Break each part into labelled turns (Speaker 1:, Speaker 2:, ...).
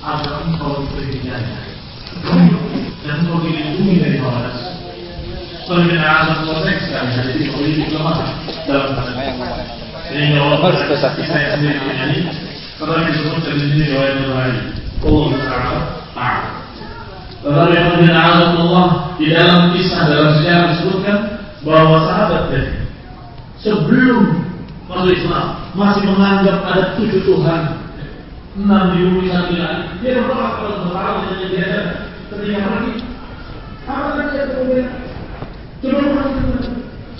Speaker 1: agar engkau diberi hidayah dan engkau dilindungi dari hawa nafsu. Soalnya azab konteks kan hadis ini memiliki kelemahan dalam hadis. Sehingga Allah saya sendiri menyanyi karena disebut dari sini riwayat lain. Allah Taala. Tetapi Allah di dalam kisah dalam sejarah disebutkan bahwa sahabat tadi sebelum masuk Islam masih menganggap ada 7 Tuhan, 6 di bumi 1 di langit. Dia berdoa kepada Allah dan dia ketika mati apa saja kemudian coba mengatakan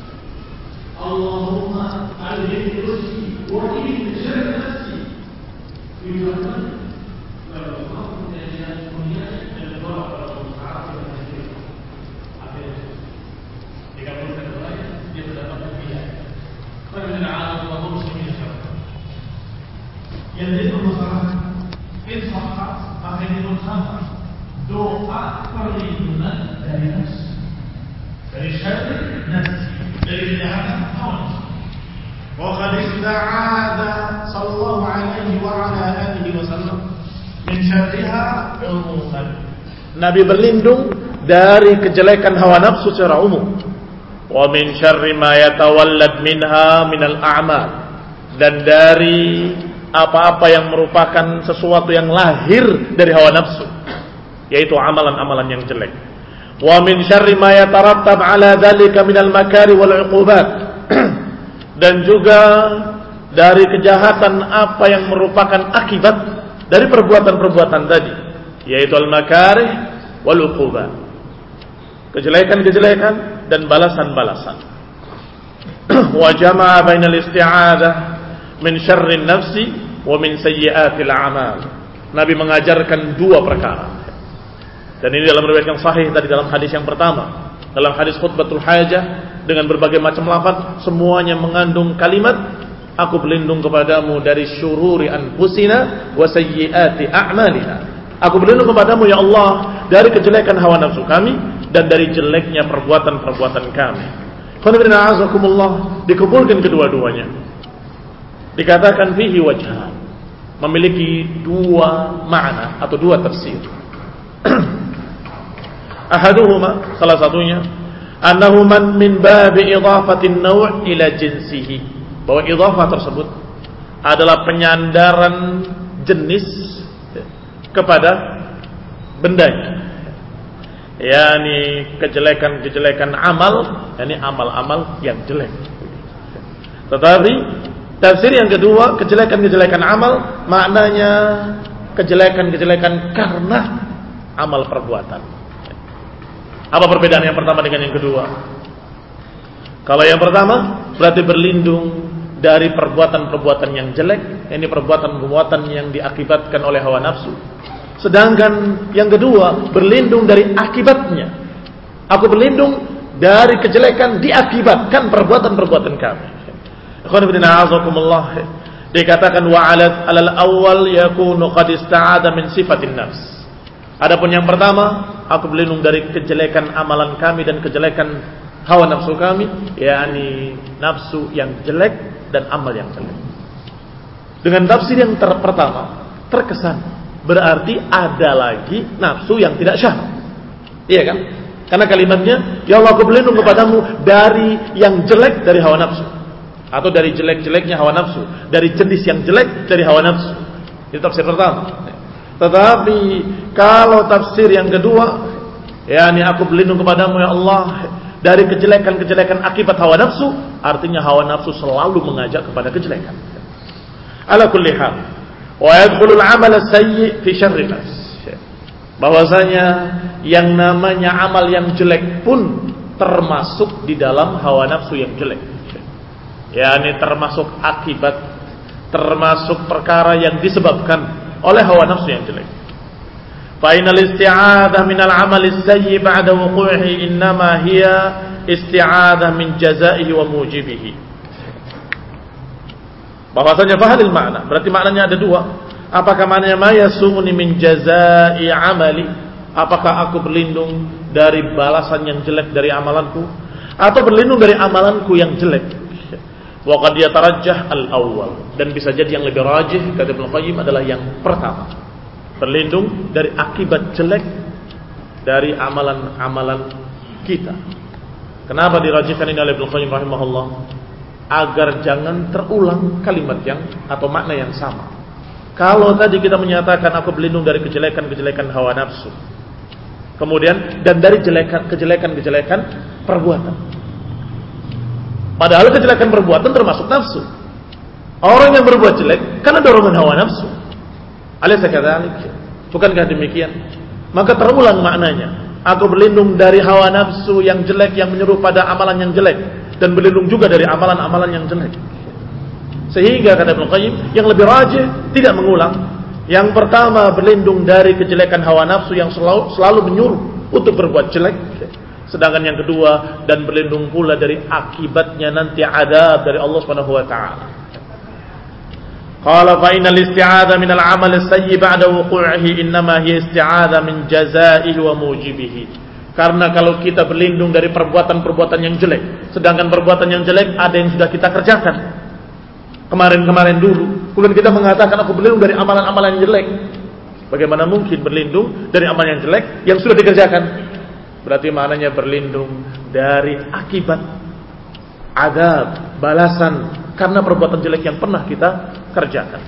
Speaker 1: Allahumma alaihi rizki wa inni syarri nafsi yuhatan kalau Allah menjadikan dunia dan berdoa kepada Allah Taala dan dia akhirnya jika berdoa kepada dia mendapatkan hidayah. Karena Allah muslimin yang jadi permasalahan infaqat akhirnya bersama doa perlindungan dari nafsu, dari syarri nafsi, dari kejahatan hawa nafsu. Wa qad ista'adha sallallahu alaihi wa ala alihi wasallam min syarriha umuman. Nabi berlindung dari kejelekan hawa nafsu secara umum. Wa min syarri ma yatawallad minha minal a'mal, dan dari apa-apa yang merupakan sesuatu yang lahir dari hawa nafsu, yaitu amalan-amalan yang jelek. Wa min syarri ma yatarattab ala dzalika minal makari wal 'uqubat, dan juga dari kejahatan apa yang merupakan akibat dari perbuatan-perbuatan tadi, yaitu al-makarih wal 'uqubat, kejelekan-kejelekan dan balasan-balasan. Wa jama'a bainal isti'adzah min syarrin nafsi wa min sayyiatil a'mal. Nabi mengajarkan 2 perkara. Dan ini dalam riwayat yang sahih tadi dalam hadis yang pertama, dalam hadis khutbatul hajah dengan berbagai macam lafaz, semuanya mengandung kalimat aku berlindung kepadamu dari syururi anfusina wa sayyiati a'malina. Aku berlindung kepadamu ya Allah dari kejelekan hawa nafsu kami dan dari jeleknya perbuatan-perbuatan kami. Qanibina azakumullah, dikumpulkan kedua-duanya. Dikatakan fihi wajhan, memiliki 2 makna atau 2 tafsir. Ahaduhuma, salah satunya, annahu man min babi idhafatin naw' ila jinsihi, bahwa idhafah tersebut adalah penyandaran jenis kepada bendanya, yakni kejelekan-kejelekan amal, yakni amal-amal yang jelek. Tetapi tafsir yang kedua, kejelekan-kejelekan amal, maknanya kejelekan-kejelekan karena amal perbuatan. Apa perbedaan yang pertama dengan yang kedua? Kalau yang pertama berarti berlindung dari perbuatan-perbuatan yang jelek, ini perbuatan-perbuatan yang diakibatkan oleh hawa nafsu. Sedangkan yang kedua berlindung dari akibatnya. Aku berlindung dari kejelekan diakibatkan perbuatan-perbuatan kami. Dikatakan wa alal awal yakunu qad ista'ada min sifatin nafs. Adapun yang pertama, aku berlindung dari kejelekan amalan kami dan kejelekan hawa nafsu kami, yakni nafsu yang jelek dan amal yang jelek. Dengan tafsir yang pertama terkesan berarti ada lagi nafsu yang tidak syahwat. Iya kan? Karena kalimatnya ya Allah aku berlindung kepadamu dari yang jelek dari hawa nafsu, atau dari jelek-jeleknya hawa nafsu, dari jenis yang jelek dari hawa nafsu. Itu tafsir pertama. Tetapi kalau tafsir yang kedua, yakni aku berlindung kepadamu ya Allah dari kejelekan-kejelekan akibat hawa nafsu, artinya hawa nafsu selalu mengajak kepada kejelekan. Ala kulli hal, wa yadkhulul amal as-sayyi fi syarri nafs. Bahwasanya yang namanya amal yang jelek pun termasuk di dalam hawa nafsu yang jelek. Yakni termasuk akibat, termasuk perkara yang disebabkan oleh hawa nafsu yang jelek. Fa inal isti'adzah min al-amal as-sayyi ba'da wuqu'ihi innama hiya isti'adzah min jazaihi wa mujibihi. Bahwasanya fahalil makna, berarti maknanya ada 2. Apakah maknanya ma yasuni min jazai amali? Apakah aku berlindung dari balasan yang jelek dari amalanku, atau berlindung dari amalanku yang jelek? Wa qad yatarajjah al-awwal, dan bisa jadi yang lebih rajih kata Ibnu Qayyim adalah yang pertama. Berlindung dari akibat jelek dari amalan-amalan kita. Kenapa dirajihkan ini oleh Ibnu Qayyim rahimahullah? Agar jangan terulang kalimat yang atau makna yang sama. Kalau tadi kita menyatakan aku berlindung dari kejelekan-kejelekan hawa nafsu, kemudian dan dari kejelekan-kejelekan perbuatan. Padahal kejelekan perbuatan termasuk nafsu. Orang yang berbuat jelek karena dorongan hawa nafsu. Alaysa kadzalik? Bukankah demikian? Maka terulang maknanya. Aku berlindung dari hawa nafsu yang jelek yang menyuruh pada amalan yang jelek, dan berlindung juga dari amalan-amalan yang jelek. Sehingga kata Ibnu Qayyim, yang lebih rajih tidak mengulang. Yang pertama, berlindung dari kejelekan hawa nafsu yang selalu menyuruh untuk berbuat jelek. Sedangkan yang kedua, dan berlindung pula dari akibatnya nanti adab dari Allah Subhanahu wa taala. Qala fa innal isti'adha min al-'amal as-sayyi ba'da wuqu'ihi innama hiya isti'adha min jazaa'ihi wa mujibihi. Karena kalau kita berlindung dari perbuatan-perbuatan yang jelek, sedangkan perbuatan yang jelek ada yang sudah kita kerjakan kemarin-kemarin dulu, kemudian kita mengatakan aku berlindung dari amalan-amalan yang jelek. Bagaimana mungkin berlindung dari amalan yang jelek yang sudah dikerjakan? Berarti maknanya berlindung dari akibat adab, balasan karena perbuatan jelek yang pernah kita kerjakan.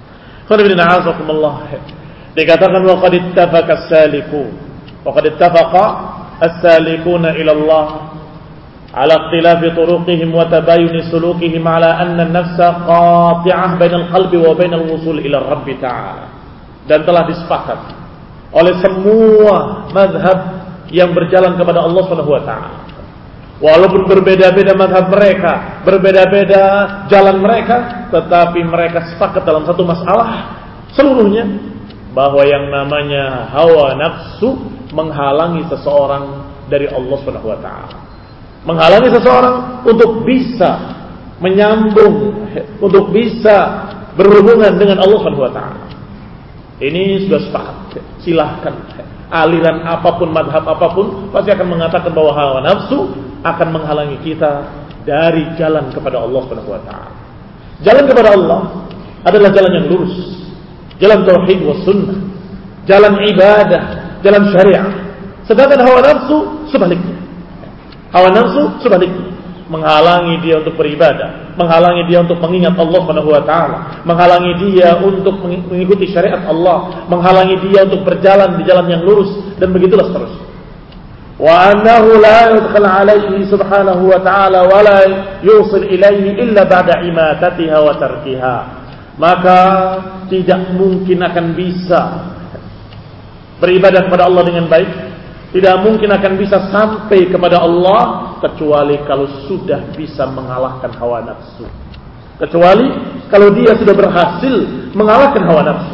Speaker 1: Dikatakan wa qad ittafaqa as-salikun wa qad ittafaqa as-salikuna ila Allah ala ikhtilafi turuqihim wa tabayuni sulukihim ala anna an-nafsa qati'ah bainal qalbi wa bainal wusul ila Rabb ta'ala. Dan telah disepakati oleh semua mazhab yang berjalan kepada Allah Subhanahu wa taala. Walaupun berbeda-beda mazhab mereka, berbeda-beda jalan mereka, tetapi mereka sepakat dalam satu masalah seluruhnya, bahwa yang namanya hawa nafsu menghalangi seseorang dari Allah Subhanahu wa taala. Menghalangi seseorang untuk bisa menyambung, untuk bisa berhubungan dengan Allah Subhanahu wa taala. Ini sudah sepakat. Silahkan aliran apapun, madhab apapun, pasti akan mengatakan bahwa hawa nafsu akan menghalangi kita dari jalan kepada Allah Subhanahu wa taala. Jalan kepada Allah adalah jalan yang lurus, jalan tauhid was sunnah, jalan ibadah, jalan syariah. Sedangkan hawa nafsu sebaliknya. Hawa nafsu sebaliknya, menghalangi dia untuk beribadah, menghalangi dia untuk mengingat Allah Subhanahu wa taala, menghalangi dia untuk mengikuti syariat Allah, menghalangi dia untuk berjalan di jalan yang lurus, dan begitulah seterusnya. Wa annahu la yudkhal alaihi subhanahu wa ta'ala wa la yusil ilaihi illa ba'da imatatiha wa tarkiha. Maka tidak mungkin akan bisa beribadah kepada Allah dengan baik, tidak mungkin akan bisa sampai kepada Allah kecuali kalau sudah bisa mengalahkan hawa nafsu, kecuali kalau dia sudah berhasil mengalahkan hawa nafsu.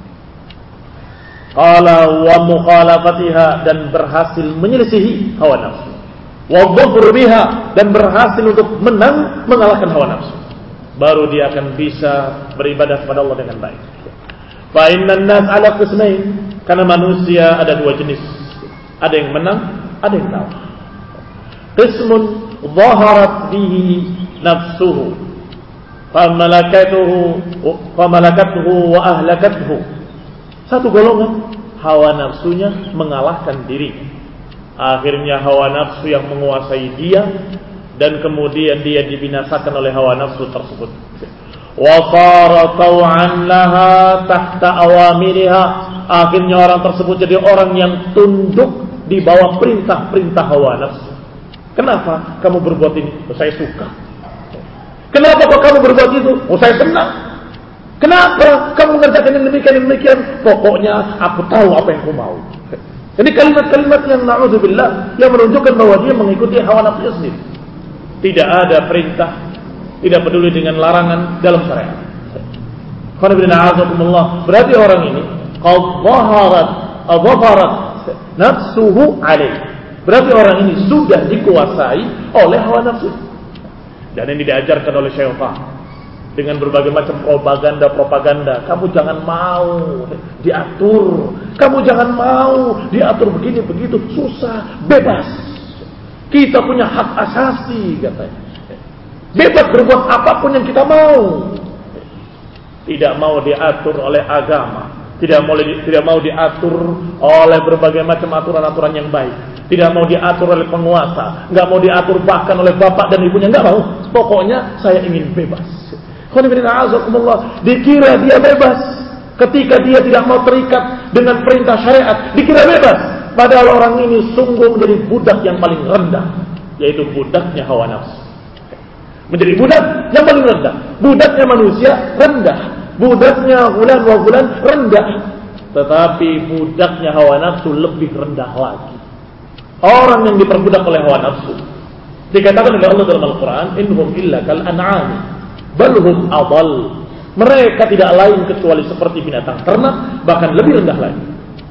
Speaker 1: Qala wa mukhalafatiha, dan berhasil menyelisihi hawa nafsu. Wa dhafur biha, dan berhasil untuk menang mengalahkan hawa nafsu. Baru dia akan bisa beribadah kepada Allah dengan baik. Fa innan nas ala qismain, karena manusia ada dua jenis. Ada yang menang, ada yang kalah. Qismun dhaharat bihi nafsuhu famalakatuhu wa ahlakatuhu. Satu golongan, hawa nafsunya mengalahkan dirinya. Akhirnya hawa nafsu yang menguasai dia, dan kemudian dia dibinasakan oleh hawa nafsu tersebut. Wa sara taw'an laha tahta awamiriha. Akhirnya orang tersebut jadi orang yang tunduk di bawah perintah-perintah hawa nafsu. Kenapa kamu berbuat ini? Oh, saya suka. Kenapa kok kamu berbuat itu? Oh, saya senang. Kenapa kamu mengerjakan demikian? Pokoknya aku tahu apa yang aku mau. Ini kalimat-kalimat yang na'udzubillah, yang menunjukkan bahwa dia mengikuti hawa nafsunya sendiri. Tidak ada perintah, tidak peduli dengan larangan dalam syariat. Berarti orang ini qad dhaharat nafsuhu alaih. Berarti orang ini sudah dikuasai oleh hawa nafsu. Dan ini diajarkan oleh syaitan dengan berbagai macam propaganda. Kamu jangan mau diatur, kamu jangan mau diatur begini begitu, susah, bebas. Kita punya hak asasi, katanya. Bebas berbuat apapun yang kita mau. Tidak mau diatur oleh agama, Tidak mau diatur oleh berbagai macam aturan-aturan yang baik. Tidak mau diatur oleh penguasa, nggak mau diatur bahkan oleh bapak dan ibunya, nggak mau. Pokoknya saya ingin bebas. Dikira dia bebas ketika dia tidak mau terikat dengan perintah syariat, dikira bebas. Padahal orang ini sungguh menjadi budak yang paling rendah, yaitu budaknya hawa nafsu. Menjadi budak yang paling rendah. Budaknya manusia rendah, budaknya fulan wa fulan rendah, tetapi budaknya hawa nafsu lebih rendah lagi. Orang yang diperbudak oleh hawa nafsu dikatakan oleh Allah dalam Al-Quran, innahum illa kal an'am bal hum adall. Mereka tidak lain kecuali seperti binatang ternak, bahkan lebih rendah lagi.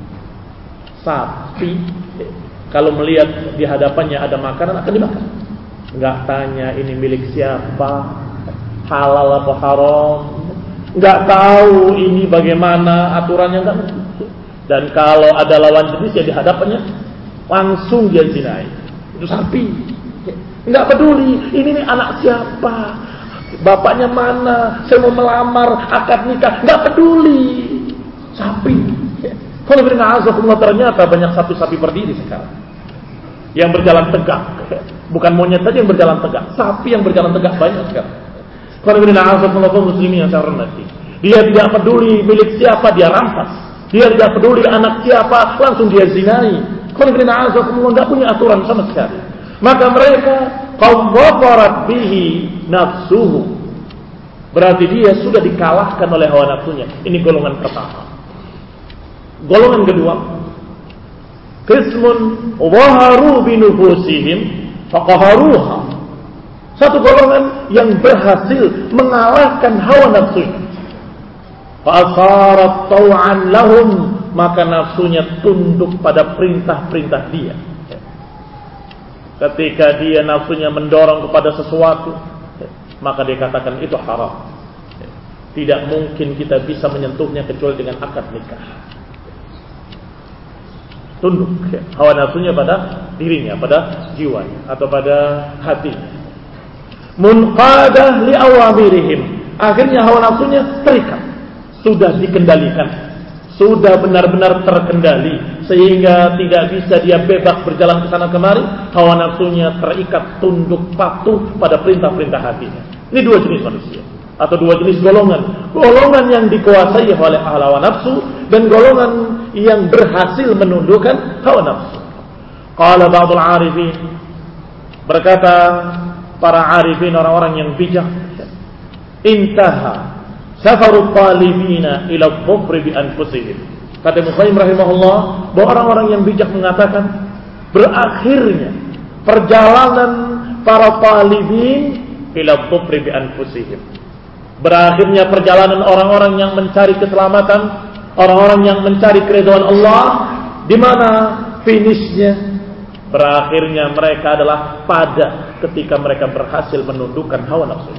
Speaker 1: Sapi kalau melihat di hadapannya ada makanan akan dimakan. Enggak tanya ini milik siapa, halal atau haram, enggak tahu ini bagaimana aturannya, enggak ngerti. Dan kalau ada lawan jenis yang di hadapannya, langsung dia zinai. Itu sapi. Enggak peduli ini nih anak siapa, bapaknya mana, saya mau melamar, akad nikah, enggak peduli. Sapi. Kalau ternyata banyak sapi-sapi berdiri sekarang yang berjalan tegak. Bukan monyet saja yang berjalan tegak, sapi yang berjalan tegak banyak sekarang. Kalau muslimin yang saya hormati, dia tidak peduli milik siapa dia rampas, dia tidak peduli anak siapa langsung dia zinai. Kalau tidak punya aturan sama sekali. Maka mereka kaum wafarat bihi nafsuhu, berarti dia sudah dikalahkan oleh hawa nafsunya. Ini golongan pertama. Golongan kedua, qismun waharu binufusihim faqaharuha. Satu golongan yang berhasil mengalahkan hawa nafsunya. Fa'asarat taw'an lahum, maka nafsunya tunduk pada perintah-perintah dia. Ketika dia nafsunya mendorong kepada sesuatu, maka dia katakan itu haram. Tidak mungkin kita bisa menyentuhnya kecuali dengan akad nikah. Tunduk hawa nafsunya pada dirinya, pada jiwanya atau pada hatinya. Munqadah li awamirihim, akhirnya hawa nafsunya terikat, sudah dikendalikan, sudah benar-benar terkendali sehingga tidak bisa dia bebas berjalan ke sana kemari. Hawa nafsunya terikat, tunduk, patuh pada perintah-perintah hatinya. Ini dua jenis manusia atau dua jenis golongan. Golongan yang dikuasai oleh hawa nafsu dan golongan yang berhasil menundukkan hawa nafsu. Qala ba'dul arifin, berkata para arifin, orang-orang yang bijak, intaha safarut talibina ila dhufri bi anfusihim. Kata Ibnu Qayyim rahimahullah, bahwa orang-orang yang bijak mengatakan berakhirnya perjalanan para talibin ila dhufri bi anfusihim. Berakhirnya perjalanan orang-orang yang mencari keselamatan, orang-orang yang mencari keridhaan Allah, di mana finishnya? Berakhirnya mereka adalah pada ketika mereka berhasil menundukkan hawa nafsu.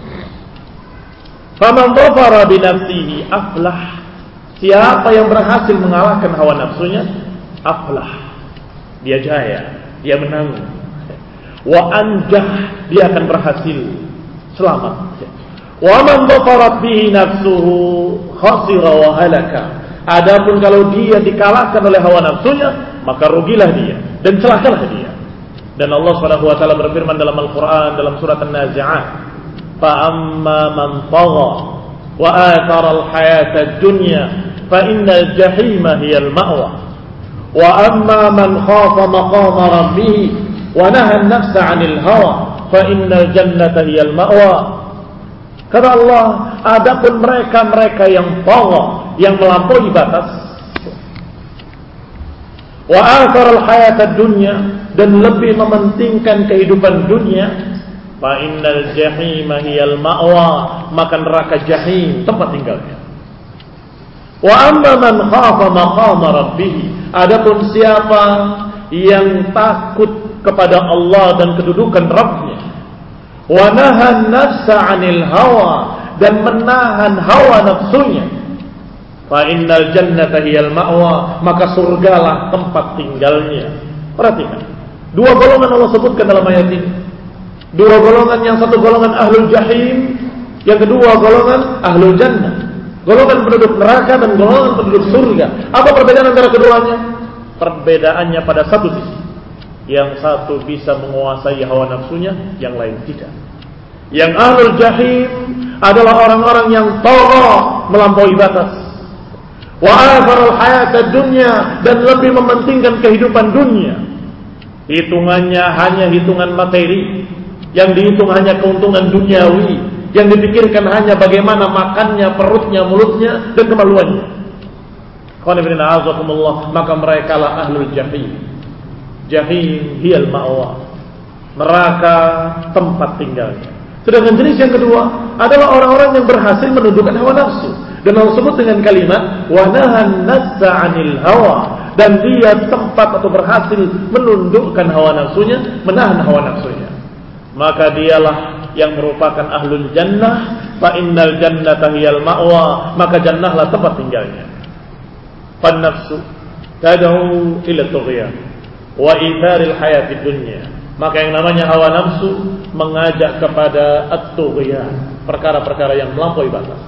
Speaker 1: Faman dhafara bi nafsihi aflah. Siapa yang berhasil mengalahkan hawa nafsunya, aflah. Dia jaya, dia menang. Wa anjah, dia akan berhasil, selamat. Wa man dhafarat bihi nafsuhu khasira wa halaka. Adapun kalau dia dikalahkan oleh hawa nafsunya, maka rugilah dia dan celakalah dia. Dan Allah Subhanahu wa taala berfirman dalam Al-Qur'an dalam surat An-Nazi'at, fa amma man tagha wa athara al-hayata ad-dunya fa innal jahima hiyal ma'wa wa amma man khafa maqama rabbih wa nahaa an-nafsa 'anil hawa fa innal jannata hiyal ma'wa. Kata Allah, adapun mereka-mereka yang tagha, yang melampaui batas, wa atharal hayatad dunya, dan lebih mementingkan kehidupan dunia, fa innal jahima hiyal ma'wa, maka neraka jahim tempat tinggalnya. Wa amma man khafa maqama rabbih, adapun siapa yang takut kepada Allah dan kedudukan Rabbnya, wa nahan nafsa 'anil hawa, dan menahan hawa nafsunya, fa innal jannata hiyal ma'wa, maka surgalah tempat tinggalnya. Perhatikan, dua golongan Allah sebutkan dalam ayat ini. Dua golongan, yang satu golongan ahlul jahim, yang kedua golongan ahlul jannah. golongan penduduk neraka dan golongan penduduk surga. Apa perbedaan antara keduanya? Perbedaannya pada satu sisi. Yang satu bisa menguasai hawa nafsunya, yang lain tidak. Yang ahlul jahim adalah orang-orang yang tagha, melampaui batas. Wa atharul hayatad dunya, dan lebih mementingkan kehidupan dunia. Hitungannya hanya hitungan materi, yang dihitung hanya keuntungan duniawi, yang dipikirkan hanya bagaimana makannya, perutnya, mulutnya, dan kemaluannya. Maka mereka lah ahlul jahim. Jahim hiyal ma'wa, neraka tempat tinggalnya. Sedangkan jenis yang kedua adalah orang-orang yang berhasil menundukkan hawa nafsu, dan Allah sebut dengan kalimat wa nahan nafsa 'anil hawa, dan dia tempat atau berhasil menundukkan hawa nafsunya, menahan hawa nafsunya. Maka dialah yang merupakan ahlul jannah, fa innal jannata hiyal ma'wa, maka jannahlah tempat tinggalnya. Fan nafsu tad'u ila tughyan wa itharil hayatid dunya, maka yang namanya hawa nafsu mengajak kepada at-tughyan, perkara-perkara yang melampaui batas.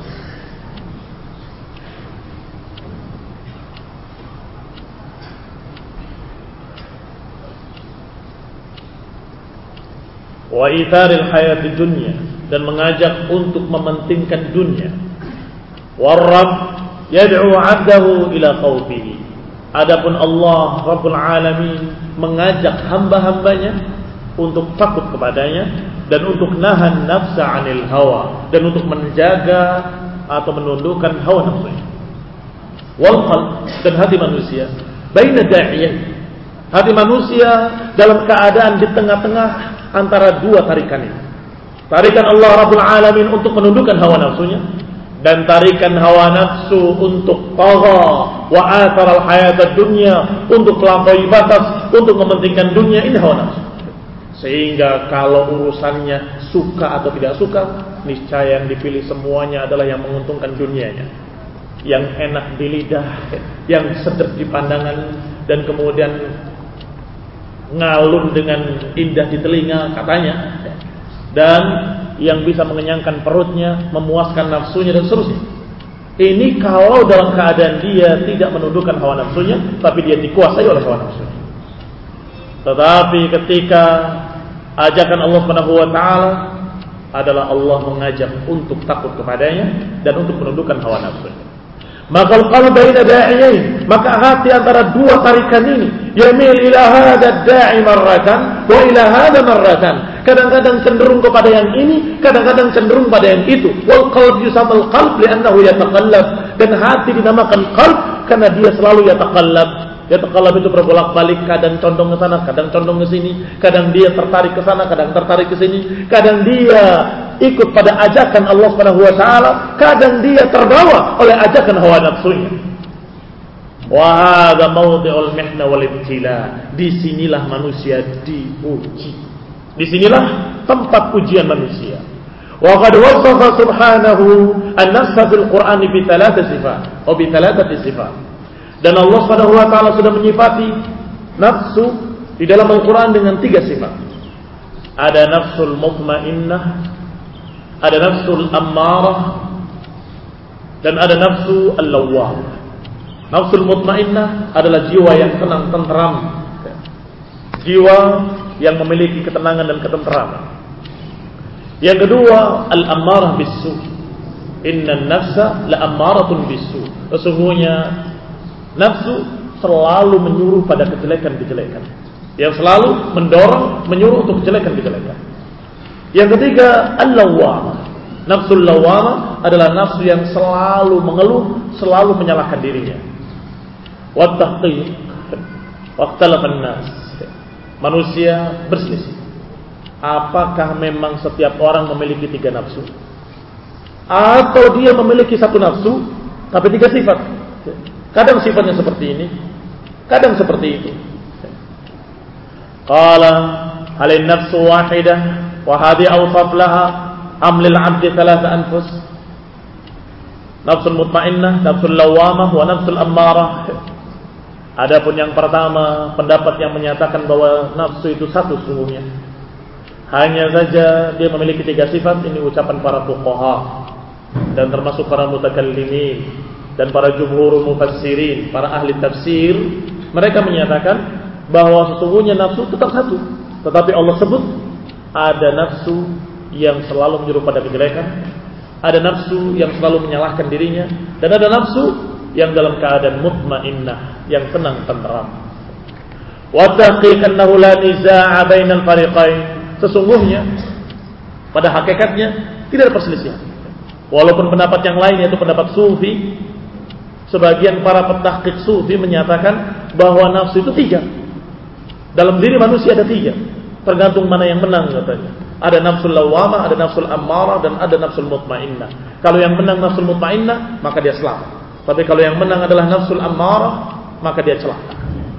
Speaker 1: Wa itharil hayatid dunya, dan mengajak untuk mementingkan dunia. War-rabb yad'u 'abdahu ila khawfihi, adapun Allah Rabbul Alamin mengajak hamba-hambanya untuk takut kepadanya dan untuk nahan nafsa 'anil hawa, dan untuk menjaga atau menundukkan hawa nafsunya. Wal qalb, dan hati manusia baina da'iyain, hati manusia dalam keadaan di tengah-tengah antara dua tarikan ini. Tarikan Allah Rabbul Alamin untuk menundukkan hawa nafsunya, dan tarikan hawa nafsu untuk tagha wa atharal hayatad dunya, untuk melampaui batas, untuk mementingkan dunia. Ini hawa nafsu. Sehingga kalau urusannya suka atau tidak suka, niscaya yang dipilih semuanya adalah yang menguntungkan dunianya, yang enak di lidah, yang sedap di pandangan, dan kemudian ngalun dengan indah di telinga katanya, dan yang bisa mengenyangkan perutnya, memuaskan nafsunya, dan seterusnya. Ini kalau dalam keadaan dia tidak menundukkan hawa nafsunya, tapi dia dikuasai oleh hawa nafsunya. Tetapi ketika ajakan Allah Subhanahu wa taala adalah Allah mengajak untuk takut kepadanya dan untuk menundukkan hawa nafsunya, maka qalbu baina da'iyain, maka hati antara dua tarikan ini, yamil ila hadha da'i marratan wa ila hadha marratan, kadang-kadang cenderung kepada yang ini, kadang-kadang cenderung pada yang itu. Wal qalb yusammal qalb li'annahu yataqallab, dan hati dinamakan qalb karena dia selalu yataqallab. Yataqallab itu berbolak-balik, kadang condong ke sana, kadang condong ke sini, kadang dia tertarik ke sana, kadang tertarik ke sini, kadang dia ikut pada ajakan Allah Subhanahu wa taala, kadang dia terbawa oleh ajakan hawa nafsunya. Wa hadza mawdi'ul mihna wal ibtila. Disinilah manusia diuji. Disinilah tempat ujian manusia. Wa qad wasafa subhanahu an-nafsa fil Qur'ani bi thalathati sifat, atau bi thalathati sifat. Dan Allah Subhanahu wa taala sudah menyifati nafsu di dalam Al-Qur'an dengan 3 sifat. Ada nafsul mutmainnah, ada nafsul ammarah, dan ada nafsu al-lawwamah. Nafsul mutmainnah adalah jiwa yang tenang, tenteram, jiwa yang memiliki ketenangan dan ketenteraman. Yang kedua, al-ammarah bis-su. Innan nafsa la-ammaratun bis-su. Sesungguhnya nafsu selalu menyuruh pada kejelekan-kejelekan, yang selalu mendorong, menyuruh untuk kejelekan-kejelekan. Yang ketiga, al-lawwamah. Nafsul lawwamah adalah nafsu yang selalu mengeluh, selalu menyalahkan dirinya. Wa tahqiq waqtalafan nas. Manusia berselisih. Apakah memang setiap orang memiliki 3 nafsu? Atau dia memiliki 1 nafsu tapi 3 sifat? Kadang sifatnya seperti ini, kadang seperti itu. Qala halin nafsu wahidah wa hadi awsaf laha am lil 'abdi thalatha anfus. Nafsul mutmainnah, nafsul lawwamah, wa nafsul ammarah. Adapun yang pertama, pendapat yang menyatakan bahwa nafsu itu 1 sesungguhnya. Hanya saja dia memiliki 3 sifat. Ini ucapan para fuqaha. dan termasuk para mutakallimin dan para jumhurul mufassirin, para ahli tafsir, mereka menyatakan bahwa sesungguhnya nafsu tetap satu, tetapi Allah sebut ada nafsu yang selalu menyuruh pada kejelekan, ada nafsu yang selalu menyalahkan dirinya, dan ada nafsu yang dalam keadaan mutmainnah, yang tenang tenteram. Wa taqiq annahu la nizaa'a bainal fariqain. Sesungguhnya pada hakikatnya tidak ada perselisihan. Walaupun pendapat yang lain, yaitu pendapat sufi, sebagian para petahqiq sufi menyatakan bahwa nafsu itu 3. Dalam diri manusia ada 3, tergantung mana yang menang katanya. Ada nafsul lawamah, ada nafsul ammarah, dan ada nafsul mutmainnah. Kalau yang menang nafsul mutmainnah, maka dia selamat. Tapi kalau yang menang adalah nafsul ammarah, maka dia celaka.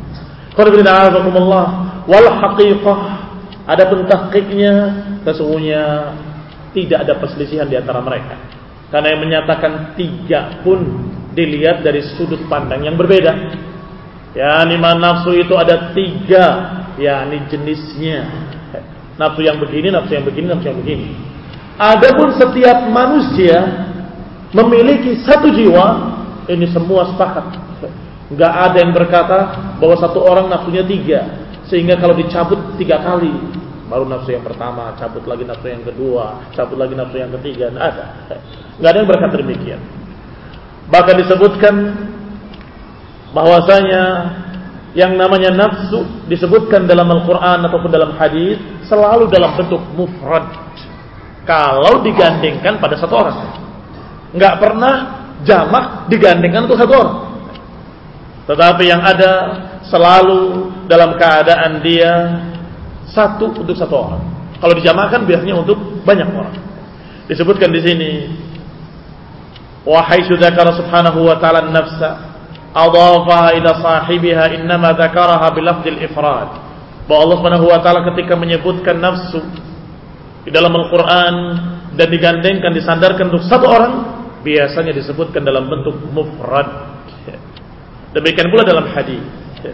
Speaker 1: Wal haqiqah, adapun tahqiqnya, sesungguhnya tidak ada perselisihan di antara mereka. Karena yang menyatakan 3 pun dilihat dari sudut pandang yang berbeda. Yani nafsu itu ada 3, yakni jenisnya. Nafsu yang begini, nafsu yang begini, nafsu yang begini. Adapun setiap manusia memiliki satu jiwa, ini semua sepakat. Enggak ada yang berkata bahwa satu orang nafsunya 3, sehingga kalau dicabut 3 kali, baru nafsu yang pertama, cabut lagi nafsu yang kedua, cabut lagi nafsu yang ketiga. Enggak ada. Enggak ada yang berkata demikian. Bahkan disebutkan bahwasanya yang namanya nafsu disebutkan dalam Al-Quran ataupun dalam hadis selalu dalam bentuk mufrad kalau digandengkan pada satu orang. Enggak pernah jamak digandengkan untuk satu orang. Tetapi yang ada selalu dalam keadaan dia satu untuk satu orang. Kalau dijamakan biasanya untuk banyak orang. Disebutkan di sini, wa haitsu dzakara subhanahu wa ta'ala an-nafsa adhafaha ila sahibiha innama dzakaraha bi lafdzil ifrad. Bahwa Allah Subhanahu wa taala ketika menyebutkan nafsu di dalam Al-Qur'an dan digandengkan, disandarkan untuk satu orang, biasanya disebutkan dalam bentuk mufrad. Demikian pula dalam hadis,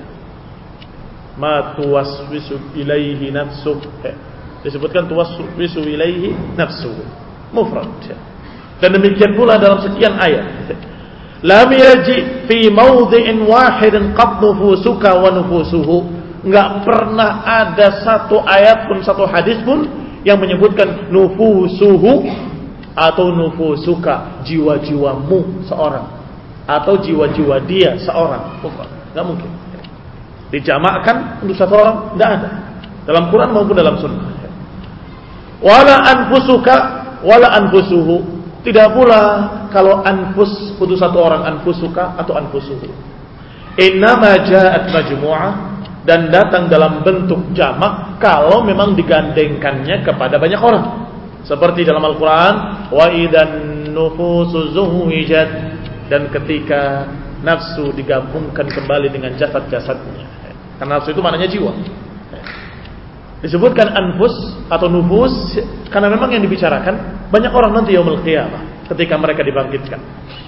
Speaker 1: ma tuwaswisu ilaihi nafsu, disebutkan tuwaswisu ilaihi nafsu, mufrad. Dan demikian pula dalam sekian ayat, lam yaji fi mawdhi'in wahidin qad nufusuka wa nufusuhu. Enggak pernah ada satu ayat pun, satu hadis pun yang menyebutkan nufusuhu atau nufusuka, jiwa-jiwamu seorang, atau jiwa-jiwa dia seorang. Enggak mungkin. Dijamakkan untuk satu orang, enggak ada. Dalam Quran maupun dalam sunnah. Wala anfusuka wala anfusuhu. Tidak pula kalau anfus untuk satu orang, anfusuka atau anfusuhu. Innama ja'at majmu'ah, dan datang dalam bentuk jamak kalau memang digandengkannya kepada banyak orang. Seperti dalam Al-Quran, wa idan nufusu zuhwijat, dan ketika nafsu digabungkan kembali dengan jasad-jasadnya. Karena nafsu itu maknanya jiwa. Disebutkan anfus atau nufus karena memang yang dibicarakan banyak orang nanti yaumul qiyamah ketika mereka dibangkitkan.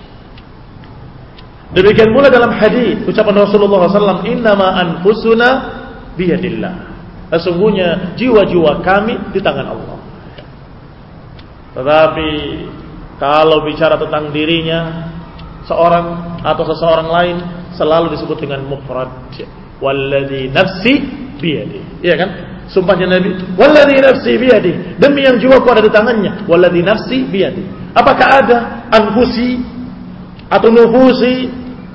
Speaker 1: Demikian pula dalam hadis ucapan Rasulullah SAW, innama anfusuna biyadillah. Sesungguhnya jiwa-jiwa kami di tangan Allah. Tetapi kalau bicara tentang dirinya seorang atau seseorang lain selalu disebut dengan mufrad. Walladzi nafsi biyadi. Iya kan? Sumpahnya Nabi, walladzi nafsi biyadi, demi yang jiwaku ada di tangannya. Walladzi nafsi biyadi. Apakah ada anfusi atau nufusi?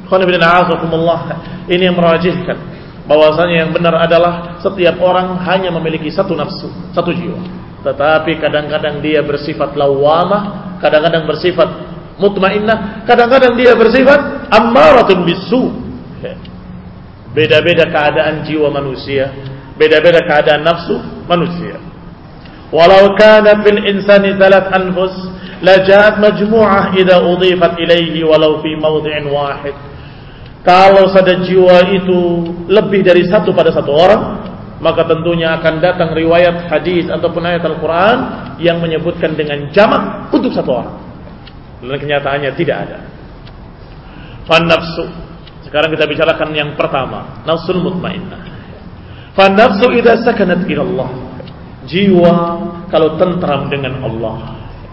Speaker 1: Ini yang merajihkan bahwasanya yang benar adalah setiap orang hanya memiliki satu nafsu, satu jiwa. Tetapi kadang-kadang dia bersifat lawamah, kadang-kadang bersifat mutmainnah, kadang-kadang dia bersifat ammaratun bisu. Beda-beda keadaan jiwa manusia, beda-beda keadaan nafsu manusia. Walau kana fil insani thalath anfus laja'at majmu'ah idza udhifat ilaihi walau fi mawdhi'in wahid. Kalau saja jiwa itu lebih dari satu pada satu orang, maka tentunya akan datang riwayat hadis ataupun ayat Al-Quran yang menyebutkan dengan jamak untuk satu orang. Dan kenyataannya tidak ada. Fan-nafsu. Sekarang kita bicarakan yang pertama, nafsul mutmainnah. Fan-nafsu idza sakanat ila Allah. Jiwa kalau tentram dengan Allah.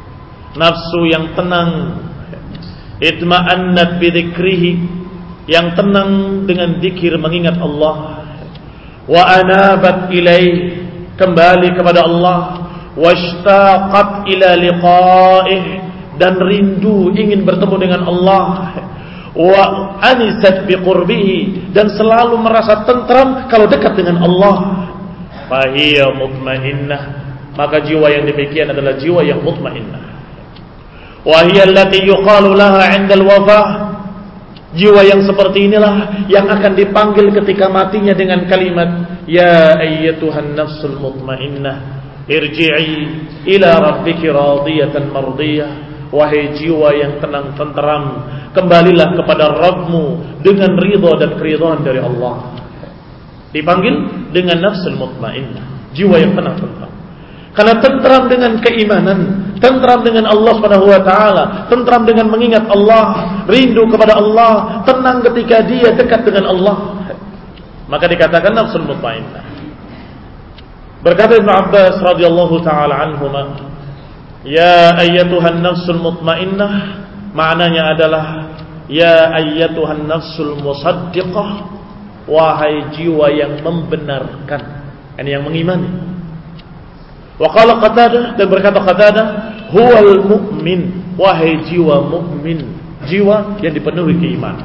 Speaker 1: nafsu yang tenang, itma'annat bidzikrihi, yang tenang dengan zikir mengingat Allah, wa anabat ilaih, kembali kepada Allah, washtaqat ila liqa'ih, dan rindu ingin bertemu dengan Allah, wa anisat biqurbihi, dan selalu merasa tentram kalau dekat dengan Allah, fahiya mutmainnah, maka jiwa yang demikian adalah jiwa yang mutmainnah. Wa hiya allati yuqalu laha 'inda al-wafah, jiwa yang seperti inilah yang akan dipanggil ketika matinya dengan kalimat, ya ayyatuhan nafsul mutmainnah, irji'i ila rabbiki radiyatan mardiyah. Wahai jiwa yang tenang tenteram, kembalilah kepada Rabbmu dengan ridha dan keridhaan dari Allah. Dipanggil dengan nafsul mutmainnah, jiwa yang tenang tenteram. Karena tentram dengan keimanan, tentram dengan Allah Subhanahu wa taala, tentram dengan mengingat Allah, rindu kepada Allah, tenang ketika dia dekat dengan Allah, maka dikatakan nafsul mutmainnah. Berkata Ibnu Abbas radhiyallahu taala anhuma, ya ayyatuhan nafsul mutmainnah, maknanya adalah ya ayyatuhan nafsul musaddiqah, wahai jiwa yang membenarkan, ini yang mengimani. Wa qala Qatadah, dan berkata Qatadah, huwal mu'min, wahai jiwa mukmin, jiwa yang dipenuhi keimanan.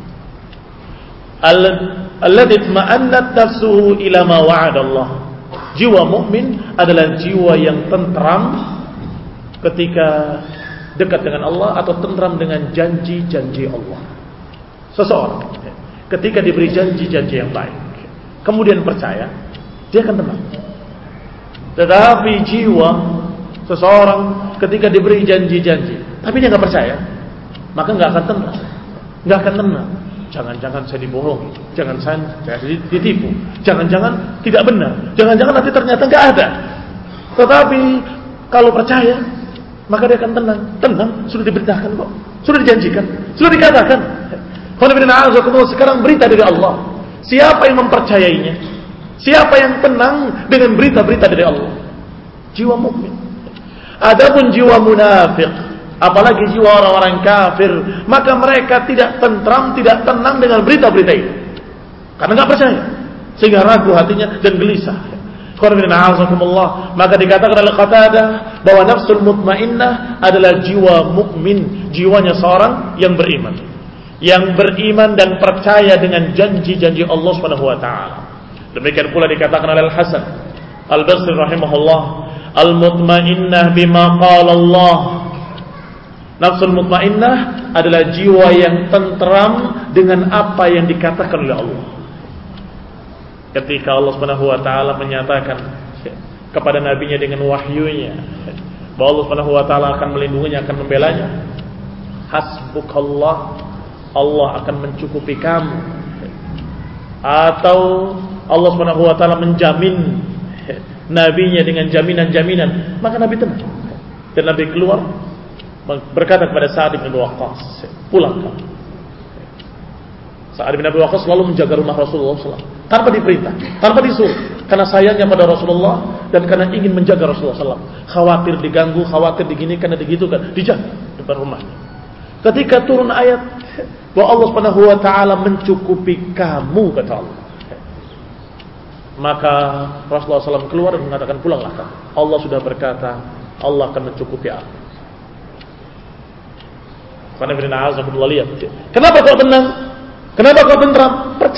Speaker 1: Alladzi tma'annat nafsuhu ila ma wa'ada Allah. Jiwa mukmin adalah jiwa yang tentram ketika dekat dengan Allah atau tentram dengan janji-janji Allah. Seseorang ketika diberi janji-janji yang baik, kemudian percaya, dia akan tenang. Tetapi jiwa seseorang ketika diberi janji-janji tapi dia nggak percaya, maka nggak akan tenang, nggak akan tenang. Jangan-jangan saya dibohongi, jangan saya ditipu, jangan-jangan tidak benar, jangan-jangan nanti ternyata nggak ada. Tetapi kalau percaya, maka dia akan tenang. Tenang, sudah diberitakan kok, sudah dijanjikan, sudah dikatakan. Sekarang berita dari Allah. Siapa yang mempercayainya? Siapa yang tenang dengan berita-berita dari Allah? Jiwa mukmin. Adapun jiwa munafik, apalagi jiwa orang-orang kafir, maka mereka tidak tentram, tidak tenang dengan berita-berita itu, karena nggak percaya, sehingga ragu hatinya dan gelisah. Maka dikatakan oleh Qatadah bahwa nafsul mutmainnah adalah jiwa mukmin, jiwanya seorang yang beriman, dan percaya dengan janji-janji Allah Subhanahu wa taala. Demikian pula dikatakan oleh Al-Hasan Al-Basri rahimahullah, al-mutmainnah bima qala Allah. Nafsul mutmainnah adalah jiwa yang tentram dengan apa yang dikatakan oleh Allah. Ketika Allah Subhanahu wa taala menyatakan kepada nabinya dengan wahyunya bahwa Allah Subhanahu wa taala akan melindunginya, akan membelanya, hasbukallah, Allah akan mencukupi kamu. Atau Allah Subhanahu wa taala menjamin nabinya dengan jaminan-jaminan, maka Nabi tenang. Dan Nabi keluar berkata kepada Sa'ad bin Abi Waqqas, pulang kamu. Sa'ad bin Abi Waqqas selalu menjaga rumah Rasulullah SAW tanpa diperintah, tanpa disuruh, karena sayangnya pada Rasulullah dan karena ingin menjaga Rasulullah SAW. Khawatir diganggu, khawatir diginikan dan digitukan, dijaga depan rumahnya. Ketika turun ayat bahwa Allah Subhanahu wa taala mencukupi kamu, kata Allah, maka Rasulullah SAW keluar dan mengatakan, pulanglah kamu. Allah sudah berkata, Allah akan mencukupi aku. Kenapa kau tenang? Kenapa kau tentram?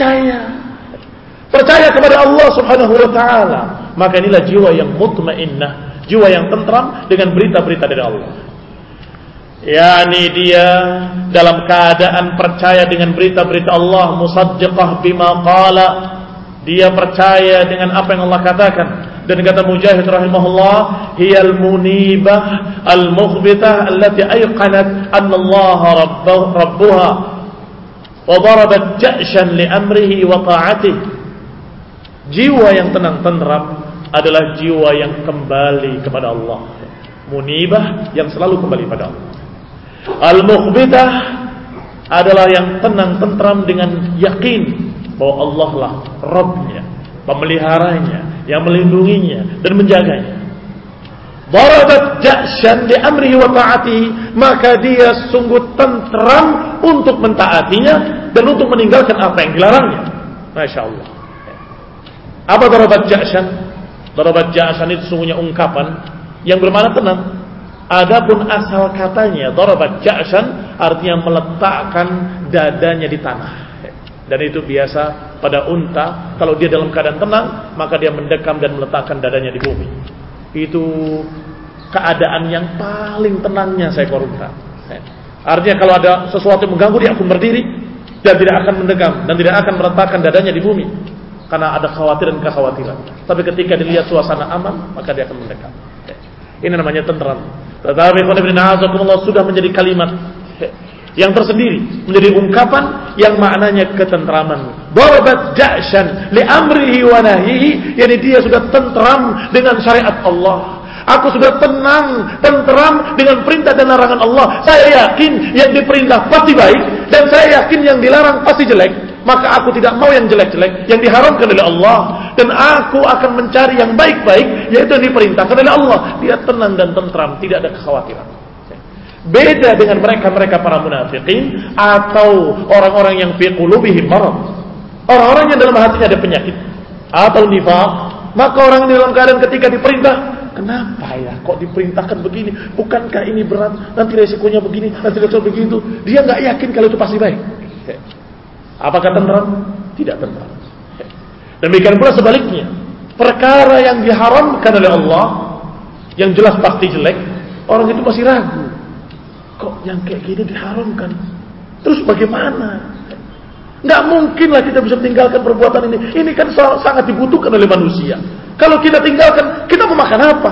Speaker 1: Percaya kepada Allah Subhanahu wa taala. Maka inilah jiwa yang mutmainnah, jiwa yang tentram dengan berita-berita dari Allah. Yani dia dalam keadaan percaya dengan berita-berita Allah, musaddiqah bima qala. Dia percaya dengan apa yang Allah katakan. Dan kata Mujahid rahimahullah, hiyal munibah al-mukhbitah allati ayqanat anna Allah rabbuha wa darabat ja'shan li amrihi wa ta'atihi. Jiwa yang tenang tenteram adalah jiwa yang kembali kepada Allah. Munibah yang selalu kembali pada Allah. Al-mukhbitah adalah yang tenang tentram dengan yakin bahwa Allah lah Rabbnya, pemeliharanya, yang melindunginya dan menjaganya. darabat ja'shan li amrihi wa ta'atihi, maka dia sungguh tentram untuk mentaatinya dan untuk meninggalkan apa yang dilarangnya. Masya Allah. Apa darabat ja'shan? Darabat ja'shan itu sungguhnya ungkapan yang bermakna tenang. Adapun asal katanya darabat ja'shan artinya meletakkan dadanya di tanah. Dan itu biasa pada unta, kalau dia dalam keadaan tenang, maka dia mendekam dan meletakkan dadanya di bumi. Itu keadaan yang paling tenangnya seekor unta. Artinya kalau ada sesuatu yang mengganggu, dia akan berdiri dan tidak akan mendekam dan tidak akan meletakkan dadanya di bumi karena ada kekhawatiran. Tapi ketika dilihat suasana aman, maka dia akan mendekam. Ini namanya tentram. Tetapi Allah sudah menjadi kalimat yang tersendiri, menjadi ungkapan yang maknanya ketentraman. Darabat ja'shan li amrihi wa nahyihi, yani dia sudah tentram dengan syariat Allah. Aku sudah tentram dengan perintah dan larangan Allah. Saya yakin yang diperintah pasti baik dan saya yakin yang dilarang pasti jelek. Maka aku tidak mau yang jelek-jelek yang diharamkan oleh Allah, dan aku akan mencari yang baik-baik, yaitu yang diperintahkan oleh Allah. Dia tenang dan tentram, tidak ada kekhawatiran. Beda dengan mereka para munafikin atau orang-orang yang fi qulubihim marad. Orang-orang yang dalam hatinya ada penyakit atau nifaq, maka orang dalam keadaan ketika diperintah, kenapa ya kok diperintahkan begini? Bukankah ini berat? Nanti resikonya begini, nanti resikonya begitu. Dia nggak yakin kalau itu pasti baik. Apakah tentram? Tidak tentram. Demikian pula sebaliknya, perkara yang diharamkan oleh Allah, yang jelas pasti jelek, orang itu masih ragu. Kok yang kayak gini diharamkan? Terus bagaimana? Nggak mungkin lah kita bisa tinggalkan perbuatan ini. Ini kan sangat dibutuhkan oleh manusia. Kalau kita tinggalkan, kita mau makan apa?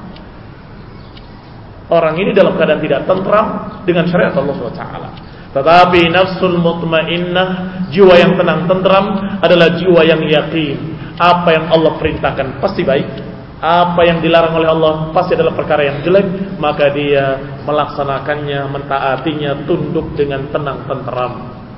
Speaker 1: Orang ini dalam keadaan tidak tentram dengan syariat Allah SWT. Tetapi nafsul mutmainnah, jiwa yang tenang tentram adalah jiwa yang yakin apa yang Allah perintahkan pasti baik, apa yang dilarang oleh Allah pasti adalah perkara yang jelek, maka dia melaksanakannya, mentaatinya, tunduk dengan tenang tentram.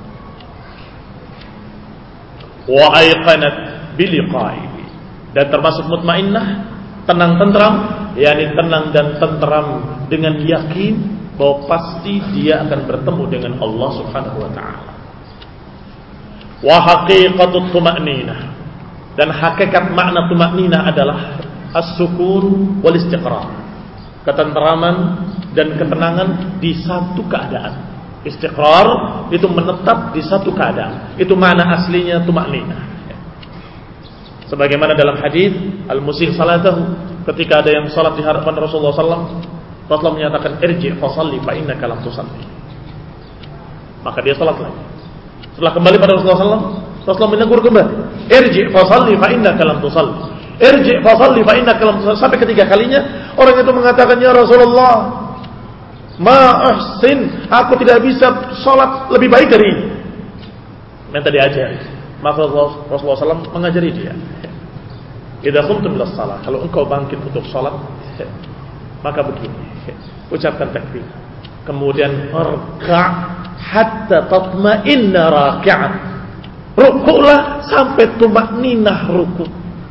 Speaker 1: Wa aiqanat biliqa'ihi, dan termasuk mutmainnah, tenang tentram, yakni tenang dan tentram dengan yakin bahwa pasti dia akan bertemu dengan Allah Subhanahu wa taala. Wa haqiqatut tuma'ninah, dan hakikat makna tuma'ninah adalah as-sukun wal istiqrar, ketenteraman dan ketenangan di satu keadaan. Istiqrar itu menetap di satu keadaan. Itu makna aslinya tuma'ninah. Sebagaimana dalam hadis al-musih salatahu, ketika ada yang salat di hadapan Rasulullah SAW, Rasulullah menyatakan irji' fa shalli fa innaka lam tusalli. Maka dia salat lagi. Setelah kembali pada Rasulullah SAW, Rasulullah menegur kembali, irji' fa shalli fa innaka lam tusalli. Irji' fa shalli fa innaka lam tusalli. Sampai ketiga kalinya orang itu mengatakan, ya Rasulullah, ma ahsin, aku tidak bisa salat lebih baik dari ini. Minta diajari. Maka Rasulullah SAW mengajari dia, idza qumtum ila shalah, kalau engkau bangkit untuk salat, maka begini, ucapkan takbir, kemudian farka' hatta tatma'inna raki'an, rukuklah sampai tumakninah rukuk,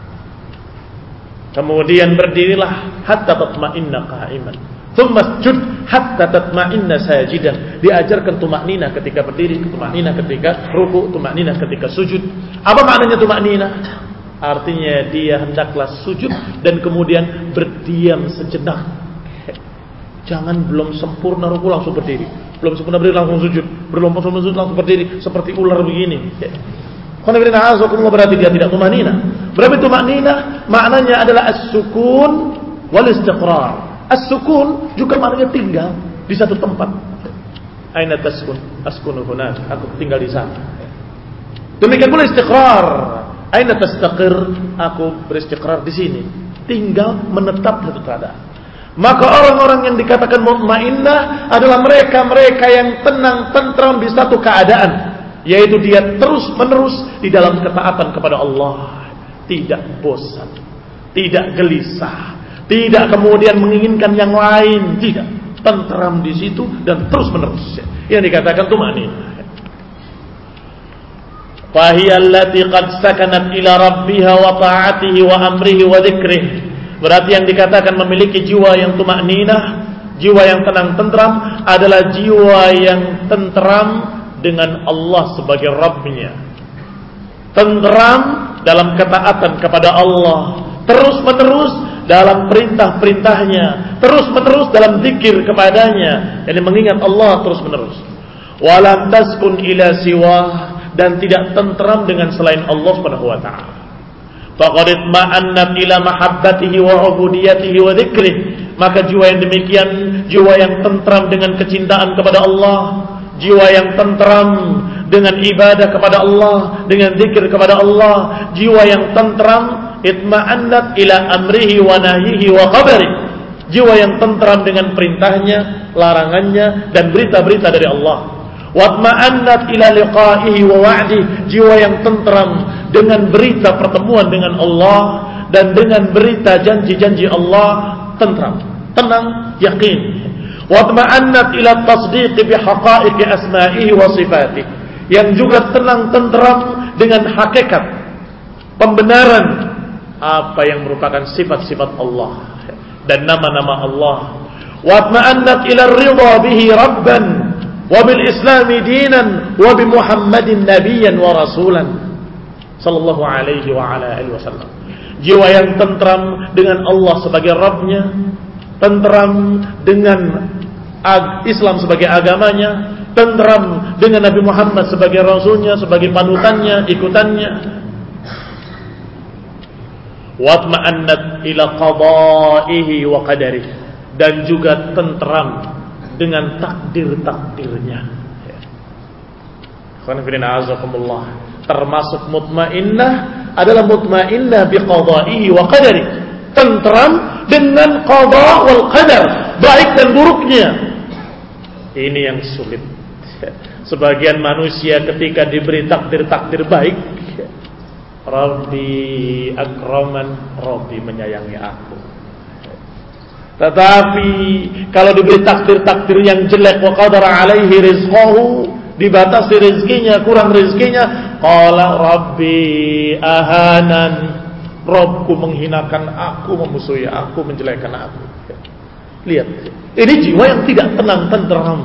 Speaker 1: kemudian berdirilah hatta tatma'inna qa'iman, thumma sujud hatta tatma'inna sajidan. Diajarkan tumakninah ketika berdiri, tumakninah ketika rukuk, tumakninah ketika sujud. Apa maknanya tumakninah? Artinya dia hendaklah sujud dan kemudian berdiam sejenak. Jangan belum sempurna rukuk langsung berdiri, belum sempurna berdiri langsung sujud, belum sempurna sujud langsung berdiri seperti ular begini. Berarti dia tidak tumakninah. Berarti tumakninah maknanya adalah as-sukun wal istiqrar. As-sukun juga maknanya tinggal di satu tempat. Aina taskun? Askunu hunak, aku tinggal di sana. Demikian pula istiqrar. Aina tastaqir? Aku beristiqrar di sini, tinggal menetap di satu keadaan. Maka orang-orang yang dikatakan mutmainnah adalah mereka-mereka yang tenang tentram di satu keadaan, yaitu dia terus-menerus di dalam ketaatan kepada Allah, tidak bosan, tidak gelisah, tidak kemudian menginginkan yang lain, tidak, tentram di situ dan terus-menerus. Yang dikatakan tuma'ninah. Fahiyya allati qad sakanat ila rabbiha wa ta'atihi wa amrihi wa dzikrihi Berarti yang dikatakan memiliki jiwa yang tumakninah, jiwa yang tenang tentram adalah jiwa yang tentram dengan Allah sebagai Rabb-Nya. Tentram dalam ketaatan kepada Allah, terus menerus dalam perintah-perintahnya, terus menerus dalam zikir kepadanya, yani mengingat Allah terus menerus. Walam taskun ila siwah, dan tidak tentram dengan selain Allah Subhanahu wa taala. Faqad ma'annat ila mahabbatihi wa ubudiyatihi wa dzikrih, maka jiwa yang demikian, jiwa yang tentram dengan kecintaan kepada Allah, jiwa yang tentram dengan ibadah kepada Allah, dengan zikir kepada Allah, jiwa yang tentram itma'annat ila amrihi wa nahyihi wa khabari, jiwa yang tentram dengan perintahnya, larangannya, dan berita-berita dari Allah. Watma'annat ila liqa'ihi wa wa'dihi, jiwa yang tentram dengan berita pertemuan dengan Allah dan dengan berita janji-janji Allah, tentram, tenang, yakin. Watma'annat ila tasdiqi bihaqa'iqi asma'ihi wa sifatihi, yang juga tenang tentram dengan hakikat pembenaran apa yang merupakan sifat-sifat Allah dan nama-nama Allah. Watma'annat ila ridha bihi rabban wa bil islami dinan wa bi Muhammadin nabiyyan wa rasulan sallallahu alaihi wa ala alihi wasallam. Jiwa yang tentram dengan Allah sebagai Rabb-Nya, tentram dengan Islam sebagai agamanya, tentram dengan Nabi Muhammad sebagai Rasulnya, sebagai panutannya, ikutannya. Watma'annat ila qada'ihi wa qadarihi, dan juga tentram dengan takdir-takdirnya. Termasuk mutmainnah adalah mutmainnah biqada'ihi wa qadarihi, tentram dengan qada wal qadar, baik dan buruknya. Ini yang sulit. Sebagian manusia ketika diberi takdir-takdir baik, Rabbi akraman, Rabbi menyayangi aku. Tetapi kalau diberi takdir-takdir yang jelek, wa qadara alaihi rizqahu, dibatasi rezekinya, kurang rezekinya, qala Rabbi ahanan, Rabbku menghinakan aku, memusuhi aku, menjelekkan aku. Lihat, ini jiwa yang tidak tenang tenteram.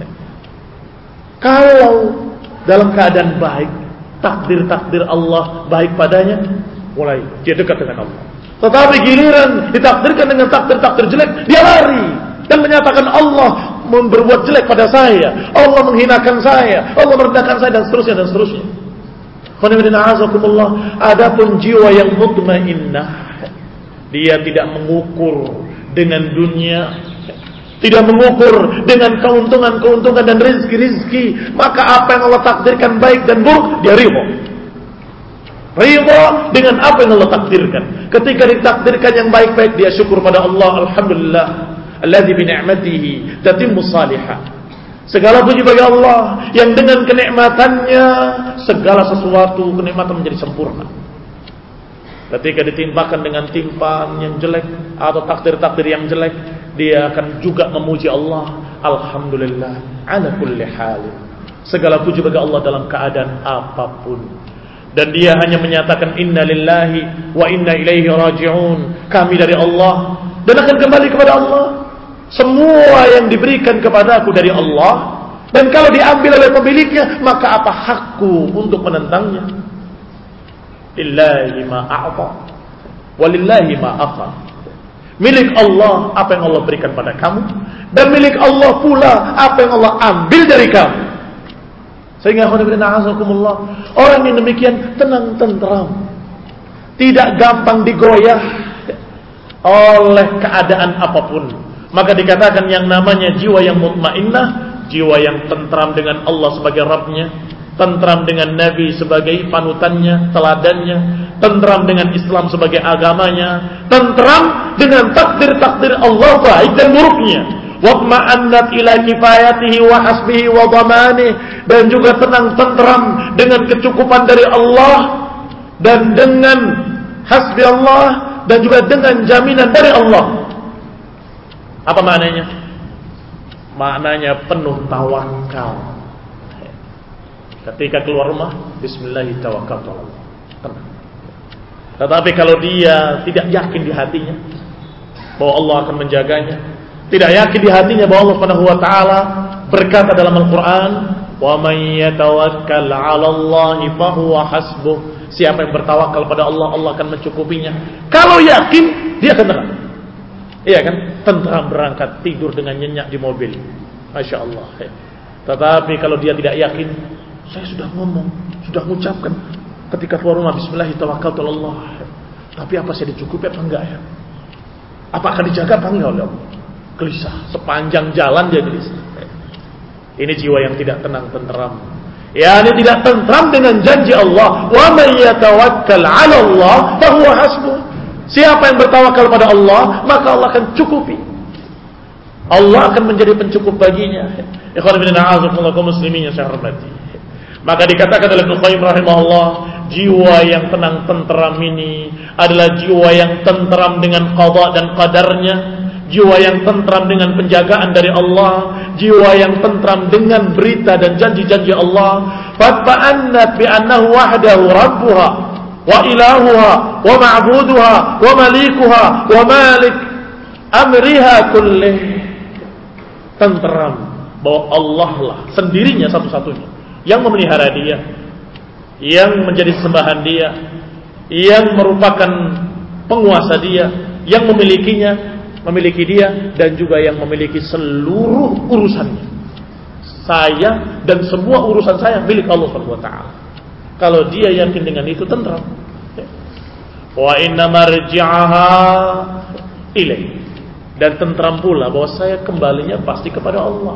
Speaker 1: Kalau dalam keadaan baik, takdir-takdir Allah baik padanya, mulai dia dekat dengan Allah. Tetapi giliran ditakdirkan dengan takdir-takdir jelek, dia lari dan menyatakan Allah berbuat jelek pada saya, Allah menghinakan saya, Allah merendahkan saya, dan seterusnya dan seterusnya. Adapun jiwa yang mutmainnah, dia tidak mengukur dengan dunia, tidak mengukur dengan keuntungan-keuntungan dan rezeki-rezeki, maka apa yang Allah takdirkan baik dan buruk, dia ridha dengan apa yang Allah takdirkan. Ketika ditakdirkan yang baik-baik, dia syukur pada Allah, alhamdulillah alladzi bi ni'matihi tatimmu salihah. Segala puji bagi Allah yang dengan kenikmatannya segala sesuatu kenikmatan menjadi sempurna. Ketika ditimpakan dengan timpaan yang jelek atau takdir-takdir yang jelek, dia akan juga memuji Allah, alhamdulillah ala kulli hal. Segala puji bagi Allah dalam keadaan apapun. Dan dia hanya menyatakan inna lillahi wa inna ilaihi raji'un, kami dari Allah dan akan kembali kepada Allah. Semua yang diberikan kepadaku dari Allah, dan kalau diambil oleh pemiliknya, maka apa hakku untuk menentangnya? Lillahi ma a'ta wa lillahi ma akhad. Milik Allah apa yang Allah berikan pada kamu, dan milik Allah pula apa yang Allah ambil dari kamu. Sehingga orang yang demikian tenang tentram, tidak gampang digoyah oleh keadaan apapun. Maka dikatakan yang namanya jiwa yang mutmainnah, jiwa yang tentram dengan Allah sebagai Rabb-Nya, tentram dengan Nabi sebagai panutannya, teladannya, tentram dengan Islam sebagai agamanya, tentram dengan takdir-takdir Allah baik dan buruknya. Watma'annat ila kifayatihi wa hasbihi wa dhamanihi, dan juga tenang tentram dengan kecukupan dari Allah dan dengan hasbi Allah, dan juga dengan jaminan dari Allah. Apa maknanya? Maknanya penuh tawakal. Ketika keluar rumah, bismillahirrahmanirrahim, tenang. Tetapi kalau dia tidak yakin di hatinya, bahwa Allah akan menjaganya, tidak yakin di hatinya bahwa Allah Subhanahu wa taala berkata dalam Al-Qur'an, "Wa may yatawakkal 'ala Allahi fahuwa hasbuh." Siapa yang bertawakal pada Allah, Allah akan mencukupinya. Kalau yakin, dia akan tenang. Iya kan? Tentram berangkat, tidur dengan nyenyak di mobil. Masya Allah. Tetapi kalau dia tidak yakin, saya sudah ngomong, sudah mengucapkan ketika keluar rumah, Bismillah, tawakkaltu 'ala Allah. Tapi apa saya dicukupi apa enggak ya? Apa akan dijaga apa enggak oleh Allah? Gelisah, sepanjang jalan dia gelisah. Ini jiwa yang tidak tenang, tenteram. Ya, ini tidak tentram dengan janji Allah. Wa may yatawakkal 'ala Allah fa huwa hasbuh. Siapa yang bertawakal pada Allah, maka Allah akan cukupi. Allah akan menjadi pencukup baginya. Ikhwan fillah, a'azakumullah kaum muslimin yang saya hormati. Maka dikatakan oleh Ibnu Qayyim rahimahullah, jiwa yang tenang tenteram ini adalah jiwa yang tenteram dengan qada dan qadarnya, jiwa yang tentram dengan penjagaan dari Allah, jiwa yang tentram dengan berita dan janji-janji Allah. Fatba'annat bi'annahu wahdahu rabbuha wa ilahuha wa ma'buduha wa malikuha wa malik amriha kullih. Tentram bahwa Allah lah sendirinya satu-satunya yang memelihara dia, yang menjadi sembahan dia, yang merupakan penguasa dia, yang memiliki dia, dan juga yang memiliki seluruh urusannya. Saya dan semua urusan saya milik Allah Subhanahu wa taala. Kalau dia yakin dengan itu, tentram. Wa inna marji'aha ilaih. Dan tentram pula bahwa saya kembalinya pasti kepada Allah.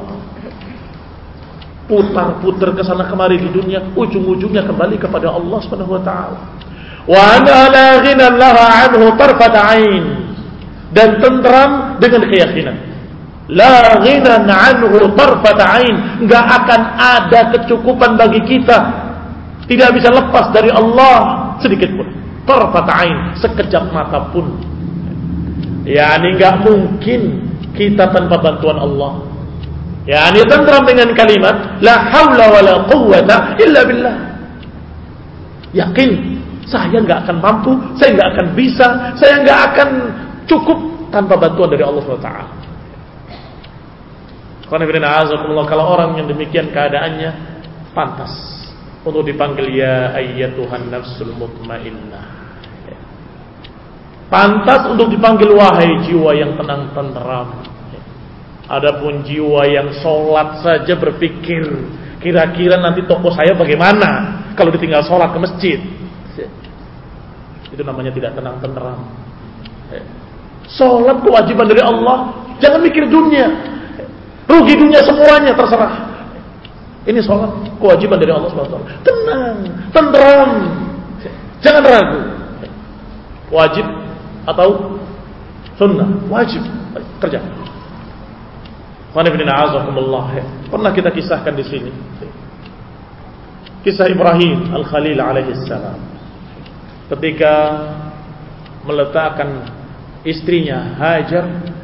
Speaker 1: Putar-putar ke sana kemari di dunia, ujung-ujungnya kembali kepada Allah Subhanahu wa taala. Wa ana la ghina laha anhu tarfat 'ain. Dan tentram dengan keyakinan, la ghina anhu tarfat 'ain, enggak akan ada kecukupan bagi kita, tidak bisa lepas dari Allah sedikit pun, tarfat 'ain, sekejap mata pun. Yani enggak mungkin kita tanpa bantuan Allah. Yani tentram dengan kalimat la haula wala quwwata illa billah. Yakin saya enggak akan mampu, saya enggak akan bisa, saya enggak akan cukup tanpa bantuan dari Allah SWT. Kalau orang yang demikian keadaannya, pantas untuk dipanggil ya ayyatuhan nafsul mutmainnah. Pantas untuk dipanggil wahai jiwa yang tenang tenteram. Adapun jiwa yang sholat saja berpikir, kira-kira nanti toko saya bagaimana kalau ditinggal sholat ke masjid, itu namanya tidak tenang tenteram. Sholat kewajiban dari Allah, jangan mikir dunia, rugi dunia semuanya terserah. Ini sholat kewajiban dari Allah SWT. Tenang, tenteram, jangan ragu. Wajib atau sunnah? Wajib, kerja. Pernah kita kisahkan di sini kisah Ibrahim Al-Khalil alaihissalam ketika meletakkan istrinya Hajar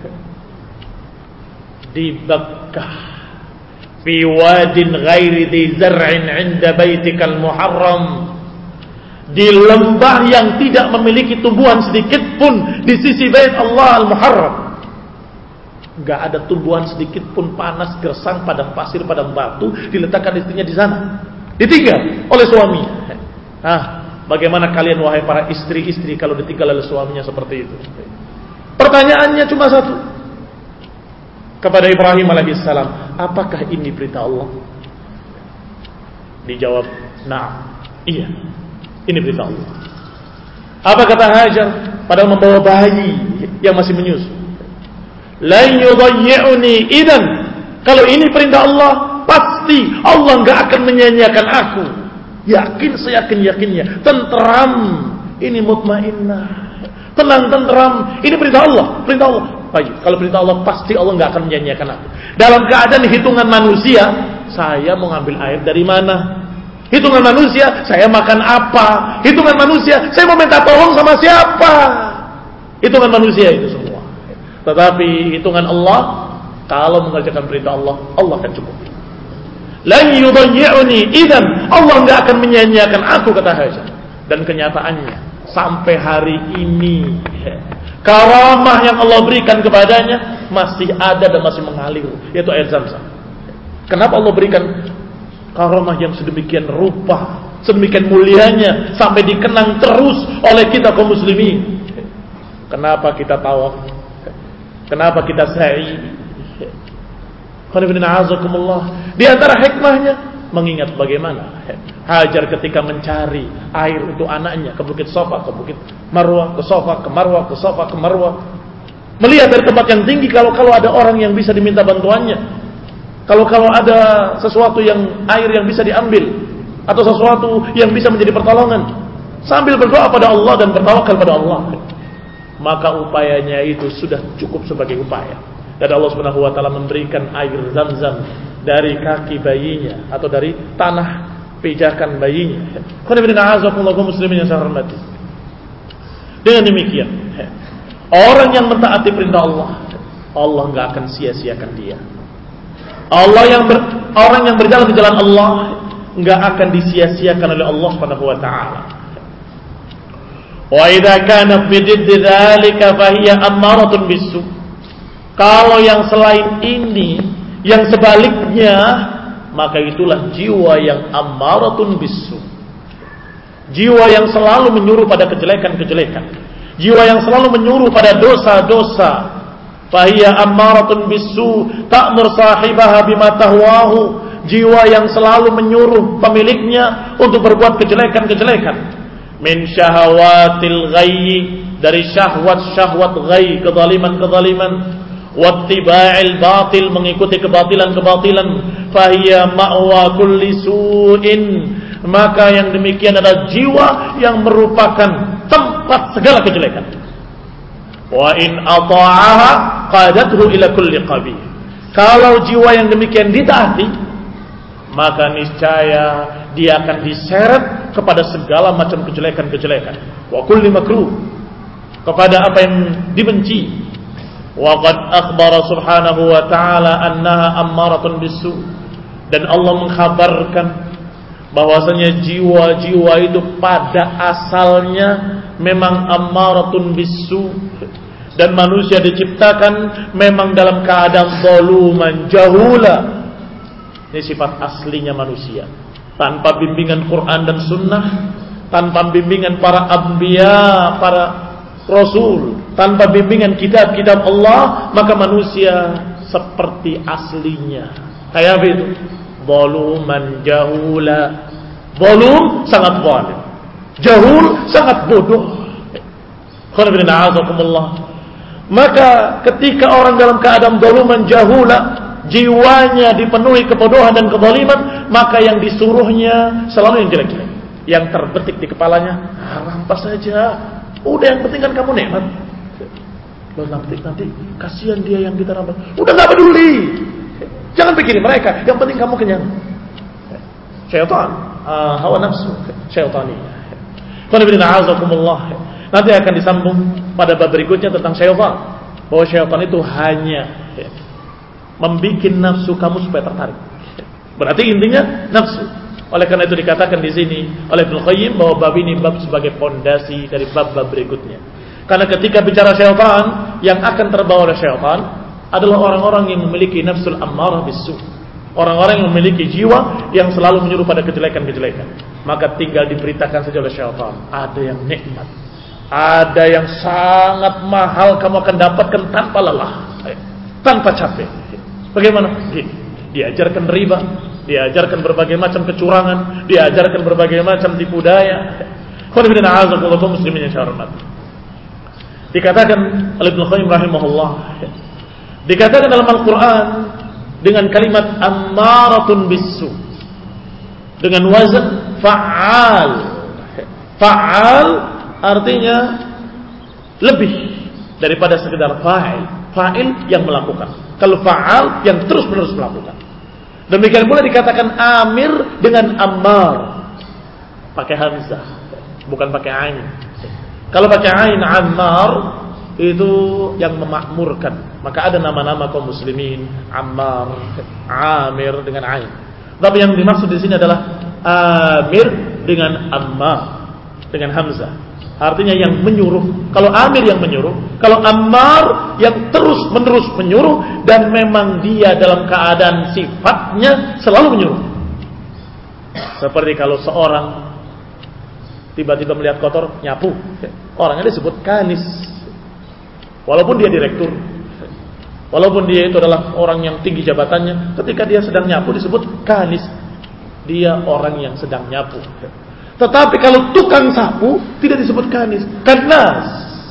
Speaker 1: di Bakkah fi wadin ghairi dhi zar'in 'inda baitikal muharram, di lembah yang tidak memiliki tumbuhan sedikit pun di sisi bait Allah Al-Muharram. Enggak ada tumbuhan sedikit pun, panas, gersang, padang pasir, padang batu, diletakkan istrinya di sana. Ditinggal oleh suaminya. Bagaimana kalian wahai para istri-istri kalau ditinggal oleh suaminya seperti itu? Pertanyaannya cuma satu kepada Ibrahim alaihissalam, apakah ini perintah Allah? Dijawab, na'am, iya, ini perintah Allah. Apa kata Hajar padahal membawa bayi yang masih menyusu? Lan yudayyi'uni idan, kalau ini perintah Allah, pasti Allah enggak akan menyanyiakan aku. Yakin, seyakin-yakinnya, tenteram, ini mutmainnah, tenang, tenteram, ini perintah Allah, perintah Allah. Baik, kalau perintah Allah pasti Allah enggak akan menyanyiakan aku. Dalam keadaan hitungan manusia, saya mau ngambil air dari mana? Hitungan manusia, saya makan apa? Hitungan manusia, saya mau minta tolong sama siapa? Hitungan manusia itu semua. Tetapi hitungan Allah, kalau mengerjakan perintah Allah, Allah akan cukup. Lan yudayyi'uni idzan, Allah enggak akan menyanyiakan aku, kata Hajar. Dan kenyataannya sampai hari ini Karamah yang Allah berikan kepadanya masih ada dan masih mengalir, yaitu air Zam-Zam. Kenapa Allah berikan karamah yang sedemikian rupa, sedemikian mulianya, sampai dikenang terus oleh kita kaum muslimin? Kenapa kita tawaf? Kenapa kita sa'i? Di antara hikmahnya, mengingat bagaimana Hajar ketika mencari air untuk anaknya ke Bukit Safa, ke Bukit Marwah, ke Safa, ke Marwah, ke Safa, ke Marwah, melihat dari tempat yang tinggi kalau ada orang yang bisa diminta bantuannya, kalau ada sesuatu yang air yang bisa diambil, atau sesuatu yang bisa menjadi pertolongan, sambil berdoa pada Allah dan bertawakal pada Allah, maka upayanya itu sudah cukup sebagai upaya. Dan Allah Subhanahu wa taala memberikan air Zam-Zam dari kaki bayinya atau dari tanah pijakan bayinya. Muslimin yang saya hormati. Dengan demikian, orang yang mentaati perintah Allah, Allah enggak akan sia-siakan dia. Orang yang berjalan di jalan Allah enggak akan disia-siakan oleh Allah Subhanahu wa taala. Wa idza kanat bididd dzalika fa hiya ammaratun bisu. Kalau yang selain ini, yang sebaliknya, maka itulah jiwa yang ammaratun bisu. Jiwa yang selalu menyuruh pada kejelekan-kejelekan. Jiwa yang selalu menyuruh pada dosa-dosa. Fahiya ammaratun bisu ta'mur sahibaha bima tahwahu. Jiwa yang selalu menyuruh pemiliknya untuk berbuat kejelekan-kejelekan. Min syahawatil ghayyi, dari syahwat-syahwat ghayy, kezaliman-kezaliman. Wattiba'il batil, mengikuti kebatilan-kebatilan. Fahiya ma'wa kulli su'in, maka yang demikian adalah jiwa yang merupakan tempat segala kejelekan. Wa in ata'aha qadathu ila kulli qabih. Kalau jiwa yang demikian ditaati, maka niscaya dia akan diseret kepada segala macam kejelekan-kejelekan. Wa kulli makruh, kepada apa yang dibenci. Wa qad akhbara subhanahu wa ta'ala annaha ammaratun bisu. Dan Allah mengkhabarkan bahwasanya jiwa-jiwa itu pada asalnya memang ammaratun bisu. Dan manusia diciptakan memang dalam keadaan zaluman jahula. Ini sifat aslinya manusia. Tanpa bimbingan Quran dan Sunnah, tanpa bimbingan para anbiya, para rasul, tanpa bimbingan kitab-kitab Allah, maka manusia seperti aslinya. Kayak apa itu? Zaluman jahula. Zalum sangat zalim, jahul sangat bodoh. Maka ketika orang dalam keadaan zaluman jahula, jiwanya dipenuhi kebodohan dan kezaliman, maka yang disuruhnya selalu yang jelek-jelek. Yang terbetik di kepalanya, rampas saja. Udah, yang penting kan kamu nikmat. Loh, nanti kasihan dia yang kita rampas. Udah gak peduli. Jangan pikirin mereka. Yang penting kamu kenyang. Syaitan, hawa nafsu, syaitani. Nanti akan disambung pada bab berikutnya tentang syaitan. Bahwa syaitan itu hanya membikin nafsu kamu supaya tertarik. Berarti intinya nafsu. Oleh karena itu dikatakan di sini oleh Ibnu Qayyim bahwa bab ini bab sebagai pondasi dari bab-bab berikutnya. Karena ketika bicara syaitan, yang akan terbawa oleh syaitan adalah orang-orang yang memiliki nafsul ammarah bisu. Orang-orang yang memiliki jiwa yang selalu menyuruh pada kejelekan-kejelekan. Maka tinggal diberitakan saja oleh syaitan, ada yang nikmat, ada yang sangat mahal kamu akan dapatkan tanpa lelah, tanpa capek. Bagaimana? Diajarkan riba, diajarkan berbagai macam kecurangan, diajarkan berbagai macam tipu daya. Muslimin yang saya hormati. Dikatakan oleh Ibnu Qayyim rahimahullah, dikatakan dalam Al-Quran dengan kalimat ammaratun bisu, dengan wazan fa'al. Fa'al artinya lebih daripada sekedar fa'il. Fa'il yang melakukan. Kalau fa'al yang terus-menerus melakukan. Demikian pula dikatakan amir dengan ammar, pakai hamzah, bukan pakai ain. Kalau pakai ain, ammar itu yang memakmurkan. Maka ada nama-nama kaum muslimin, Ammar, Amir dengan ain. Tapi yang dimaksud di sini adalah Amir dengan Ammar, dengan hamzah. Artinya yang menyuruh. Kalau Amir yang menyuruh, kalau Ammar yang terus menerus menyuruh, dan memang dia dalam keadaan sifatnya selalu menyuruh. Seperti kalau seorang tiba-tiba melihat kotor, nyapu. Orangnya disebut kanis. Walaupun dia direktur, walaupun dia itu adalah orang yang tinggi jabatannya, ketika dia sedang nyapu disebut kanis. Dia orang yang sedang nyapu. Tetapi kalau tukang sapu tidak disebut kanis, kanas.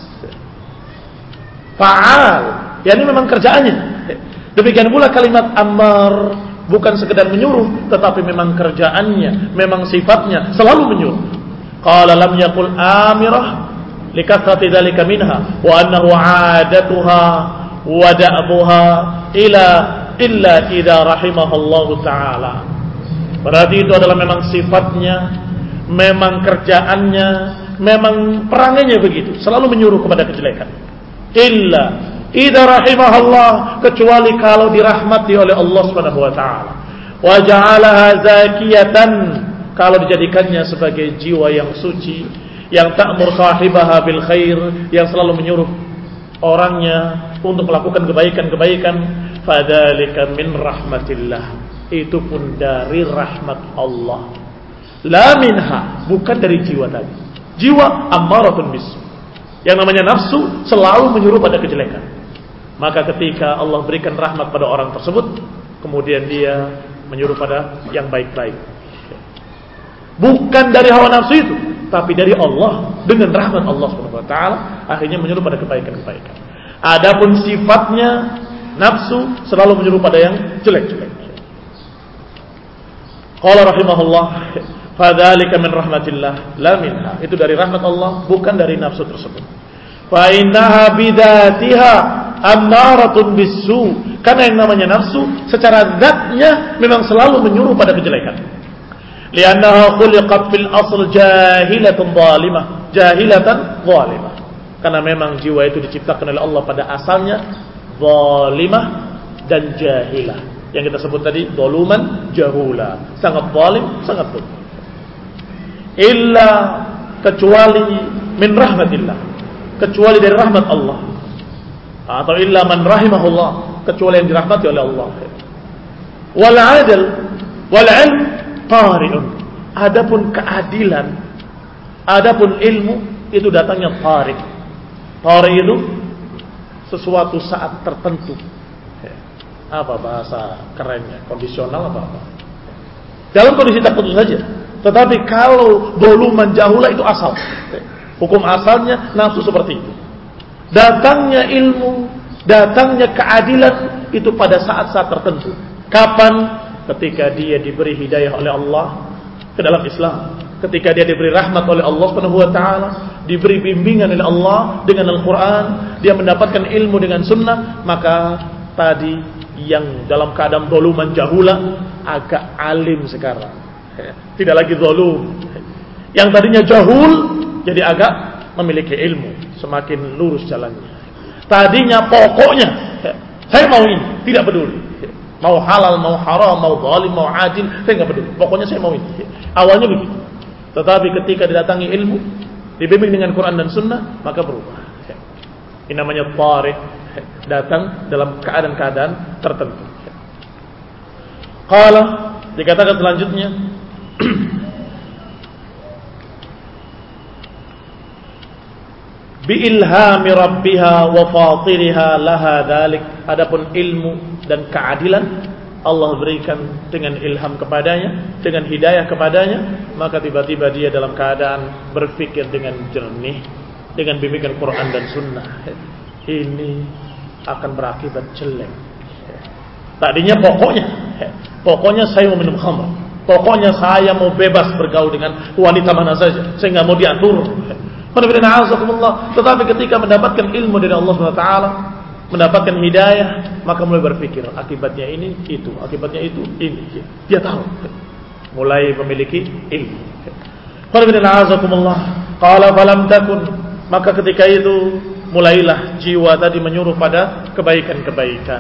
Speaker 1: Fa'al, yakni memang kerjaannya. Demikian pula kalimat Ammar, bukan sekedar menyuruh, tetapi memang kerjaannya, memang sifatnya selalu menyuruh. Qala lam yaqul amirah likathrati dzalika minha wa annahu 'adatuha wa da'buha illa idza rahimahallahu ta'ala. Berarti itu adalah memang sifatnya, memang kerjaannya, memang perangainya begitu, selalu menyuruh kepada kejelekan. Illa idza rahimahallah, kecuali kalau dirahmati oleh Allah Subhanahu wa taala. Wa ja'alaha zakiyatan, kalau dijadikannya sebagai jiwa yang suci, yang ta'mur sahibaha bil khair, yang selalu menyuruh orangnya untuk melakukan kebaikan-kebaikan, fadzalika min rahmatillah. Itu pun dari rahmat Allah. La minha, bukan dari jiwa tadi. Jiwa ammaratun bisu. Yang namanya nafsu selalu menyuruh pada kejelekan. Maka ketika Allah berikan rahmat pada orang tersebut, kemudian dia menyuruh pada yang baik-baik. Bukan dari hawa nafsu itu, tapi dari Allah, dengan rahmat Allah Subhanahu wa taala, akhirnya menyuruh pada kebaikan-kebaikan. Adapun sifatnya nafsu selalu menyuruh pada yang jelek-jelek. Qala rahimahullah, fadzalika min rahmatillah la minha. Itu dari rahmat Allah, bukan dari nafsu tersebut. Fa innaha bidzatiha ammaratun bisu. Karena yang namanya nafsu secara zatnya memang selalu menyuruh pada kejelekan. Li'annaha khuliqat fil asl jahilatan zalimah. Karena memang jiwa itu diciptakan oleh Allah pada asalnya zalimah dan jahilah. Yang kita sebut tadi zaluman jahula, sangat zalim, sangat zalim. Illa, kecuali min rahmatillah, kecuali dari rahmat Allah, atau illa man rahimahullah, kecuali yang dirahmati oleh Allah. Wal adl wal ilm qari'un. Adapun keadilan, adapun ilmu itu datangnya qari'. Qari' itu sesuatu saat tertentu. Apa bahasa kerennya? Kondisional apa? Dalam kondisi tertentu saja. Tetapi kalau zaluman jahula itu asal. Hukum asalnya nafsu seperti itu. Datangnya ilmu, datangnya keadilan itu pada saat-saat tertentu. Kapan? Ketika dia diberi hidayah oleh Allah ke dalam Islam. Ketika dia diberi rahmat oleh Allah Subhanahu wa taala, diberi bimbingan oleh Allah dengan Al-Qur'an, dia mendapatkan ilmu dengan sunnah, maka tadi yang dalam keadaan zaluman jahula agak alim sekarang, tidak lagi zalum. Yang tadinya jahul jadi agak memiliki ilmu, semakin lurus jalannya. Tadinya pokoknya saya mau ini, tidak peduli, mau halal, mau haram, mau zalim, mau adil, saya nggak peduli, pokoknya saya mau ini. Awalnya begitu, tetapi ketika didatangi ilmu, dibimbing dengan Quran dan Sunnah, maka berubah. Ini namanya tariq, datang dalam keadaan-keadaan tertentu. Qala, dikatakan selanjutnya, bi ilhami rabbiha wa fatiriha laha dzalik. Adapun ilmu dan keadilan Allah berikan dengan ilham kepadanya, dengan hidayah kepadanya, maka tiba-tiba dia dalam keadaan berpikir dengan jernih, dengan bimbingan Quran dan Sunnah. Ini akan berakibat jelek. Tadinya pokoknya saya mau minum khamr, pokoknya saya mau bebas bergaul dengan wanita mana saja, saya nggak mau diatur. Tetapi ketika mendapatkan ilmu dari Allah SWT, mendapatkan hidayah, maka mulai berpikir akibatnya ini, itu, akibatnya itu, ini. Dia tahu, mulai memiliki ilmu. Qala falam takun, maka ketika itu mulailah jiwa tadi menyuruh pada kebaikan-kebaikan.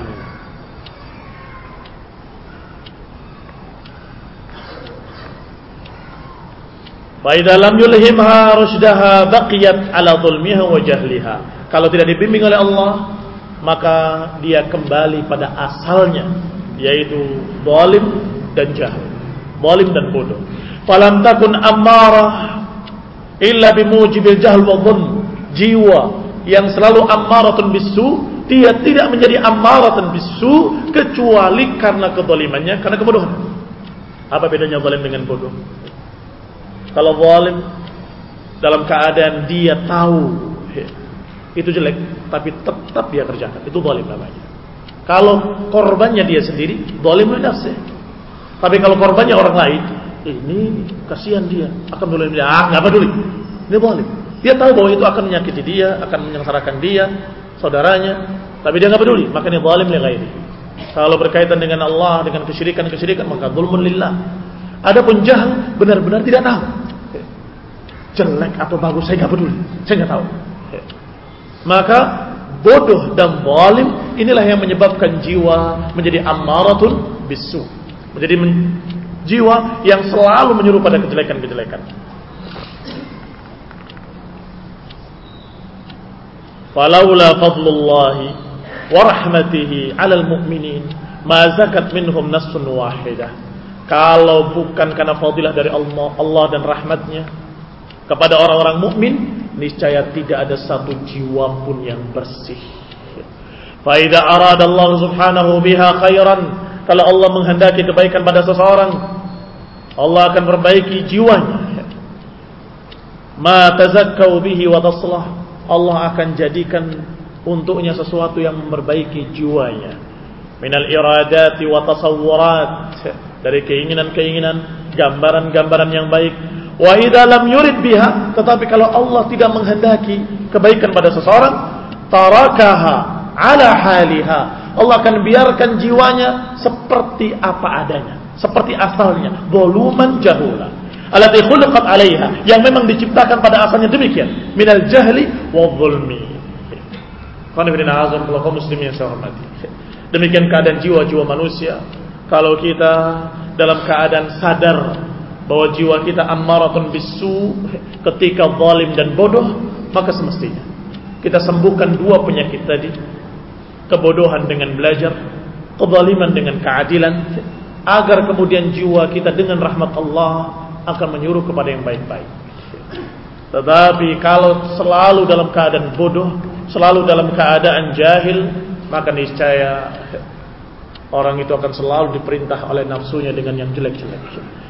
Speaker 1: Wa idza lam yulhimha rusydaha baqiyat ala dhulmiha wa jahliha. Kalau tidak dibimbing oleh Allah, maka dia kembali pada asalnya, yaitu zalim dan jahil, zalim dan bodoh. Falam takun ammarah illa bimujibil jahl wa dhulm. Jiwa yang selalu ammaratun bisu, dia tidak menjadi ammaratun bisu kecuali karena kezalimannya, karena kebodohan. Apa bedanya zalim dengan bodoh? Kalau zalim dalam keadaan dia tahu itu jelek, tapi tetap dia kerjakan, itu zalim namanya. Kalau korbannya dia sendiri, zalim li nafsi. Tapi kalau korbannya orang lain, ini kasihan dia, akan zalim dia, nggak peduli. Ini zalim. Dia tahu bahwa itu akan menyakiti dia, akan menyengsarakan dia, saudaranya, tapi dia nggak peduli, maka ini zalim li ghairi. Kalau berkaitan dengan Allah, dengan kesyirikan, maka zulmun lillah. Adapun jahil benar-benar tidak tahu. Jelek atau bagus saya nggak peduli, saya nggak tahu. Maka bodoh dan zalim inilah yang menyebabkan jiwa menjadi ammaratun bisu, menjadi jiwa yang selalu menyuruh pada kejelekan-kejelekan. Falaula fadlullahi wa rahmatihi 'alal mu'minin ma zakat minhum nafsun wahidah. Kalau bukan karena fadilah dari Allah dan rahmatnya kepada orang-orang mukmin, niscaya tidak ada satu jiwa pun yang bersih. Fa idza arada Allah subhanahu biha khairan, kalau Allah menghendaki kebaikan pada seseorang, Allah akan perbaiki jiwanya. Ma tazakkau bihi wa taslah, Allah akan jadikan untuknya sesuatu yang memperbaiki jiwanya. Minal iradati wa tasawurat, dari keinginan-keinginan, gambaran-gambaran yang baik. Wa idza lam yurid biha, tetapi kalau Allah tidak menghendaki kebaikan pada seseorang, tarakaha ala haliha, Allah akan biarkan jiwanya seperti apa adanya, seperti asalnya, zuluman jahula, allati khuliqat 'alaiha, yang memang diciptakan pada asalnya demikian, minal jahli wadh-dhulmi. Qanifidina azam kalau kaum muslimin yang saya hormati. Demikian keadaan jiwa-jiwa manusia. Kalau kita dalam keadaan sadar bahwa jiwa kita ammaratun bisu ketika zalim dan bodoh, maka semestinya kita sembuhkan dua penyakit tadi, kebodohan dengan belajar, kezaliman dengan keadilan, agar kemudian jiwa kita dengan rahmat Allah akan menyuruh kepada yang baik-baik. Tetapi kalau selalu dalam keadaan bodoh, selalu dalam keadaan jahil, maka niscaya orang itu akan selalu diperintah oleh nafsunya dengan yang jelek-jelek.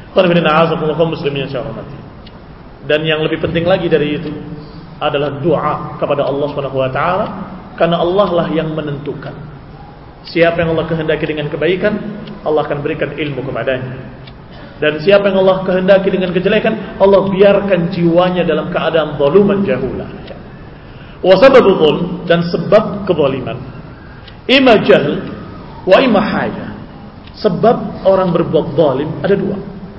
Speaker 1: Dan yang lebih penting lagi dari itu adalah doa kepada Allah SWT, karena Allah lah yang menentukan siapa yang Allah kehendaki dengan kebaikan, Allah akan berikan ilmu kepadanya. Dan siapa yang Allah kehendaki dengan kejelekan, Allah biarkan jiwanya dalam keadaan zaluman jahula. Wa sababul zulm, dan sebab kezaliman, imma jahl wa imma haja. Sebab orang berbuat zalim ada dua.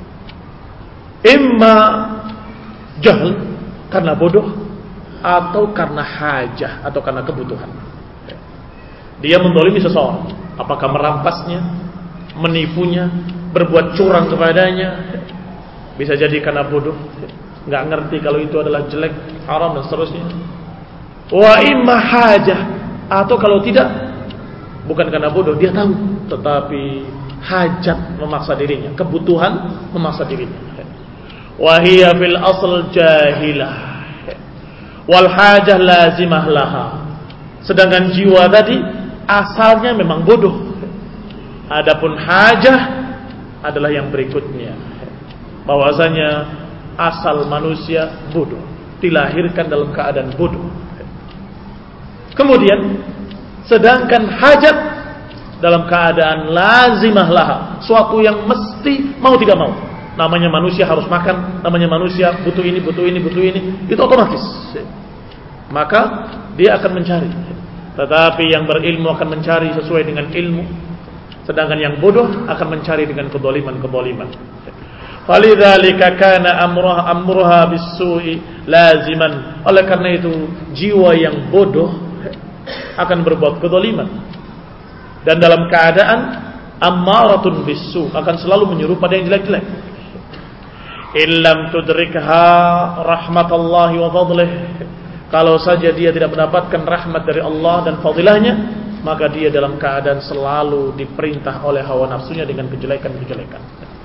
Speaker 1: Imma jahl, karena bodoh, atau karena hajah, atau karena kebutuhan. Dia menzalimi seseorang, apakah merampasnya, menipunya, berbuat curang kepadanya. Bisa jadi karena bodoh, nggak ngerti kalau itu adalah jelek, haram dan seterusnya. Wa imma hajah, atau kalau tidak, bukan karena bodoh, dia tahu, tetapi hajat memaksa dirinya, kebutuhan memaksa dirinya. Wahia fil asl jahilah, wal hajah lazimah laha. Sedangkan jiwa tadi asalnya memang bodoh. Adapun hajah adalah yang berikutnya, bahwasanya asal manusia bodoh, dilahirkan dalam keadaan bodoh. Kemudian sedangkan hajat dalam keadaan lazimah laha, suatu yang mesti mau tidak mau. Namanya manusia harus makan, namanya manusia butuh ini, itu otomatis. Maka dia akan mencari. Tetapi yang berilmu akan mencari sesuai dengan ilmu, sedangkan yang bodoh akan mencari dengan kezaliman. Falidzalika kana amruha bis-su'i laziman. Oleh karena itu jiwa yang bodoh akan berbuat kezaliman, dan dalam keadaan ammaratun bisu, akan selalu menyuruh pada yang jelek-jelek. illam tudrikha rahmatullahi wa fadlih, kalau saja dia tidak mendapatkan rahmat dari Allah dan fadilahnya, maka dia dalam keadaan selalu diperintah oleh hawa nafsunya dengan kejelekan-kejelekan.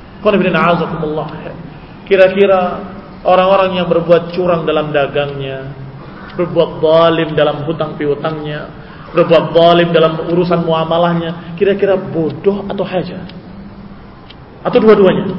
Speaker 1: Kira-kira orang-orang yang berbuat curang dalam dagangnya, berbuat zalim dalam hutang piutangnya, berbuat zalim dalam urusan muamalahnya, kira-kira bodoh atau haja? Atau dua-duanya?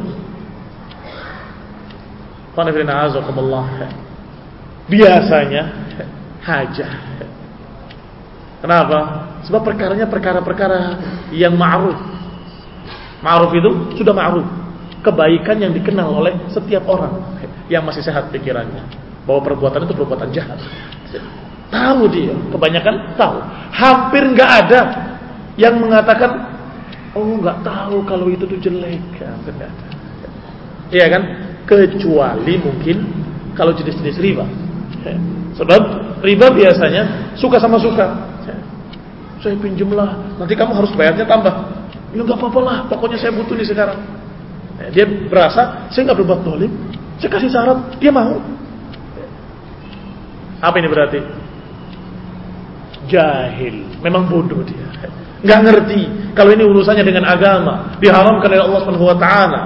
Speaker 1: Biasanya haja. Kenapa? Sebab perkaranya perkara-perkara yang ma'ruf. Ma'ruf itu sudah ma'ruf, kebaikan yang dikenal oleh setiap orang yang masih sehat pikirannya, bahwa perbuatan itu perbuatan jahat. Tahu dia, kebanyakan tahu. Hampir nggak ada yang mengatakan, oh nggak tahu kalau itu tuh jelek. Hampir nggak ada. Iya kan? Kecuali mungkin kalau jenis-jenis riba. Sebab riba biasanya suka sama suka. Saya pinjemlah, nanti kamu harus bayarnya tambah. Ya nggak apa-apa lah, pokoknya saya butuh nih sekarang. Dia berasa saya nggak berbuat zalim, saya kasih syarat, dia mau. Apa ini berarti? Jahil, memang bodoh dia, nggak ngerti kalau ini urusannya dengan agama, diharamkan oleh Allah Subhanahu Wa Taala.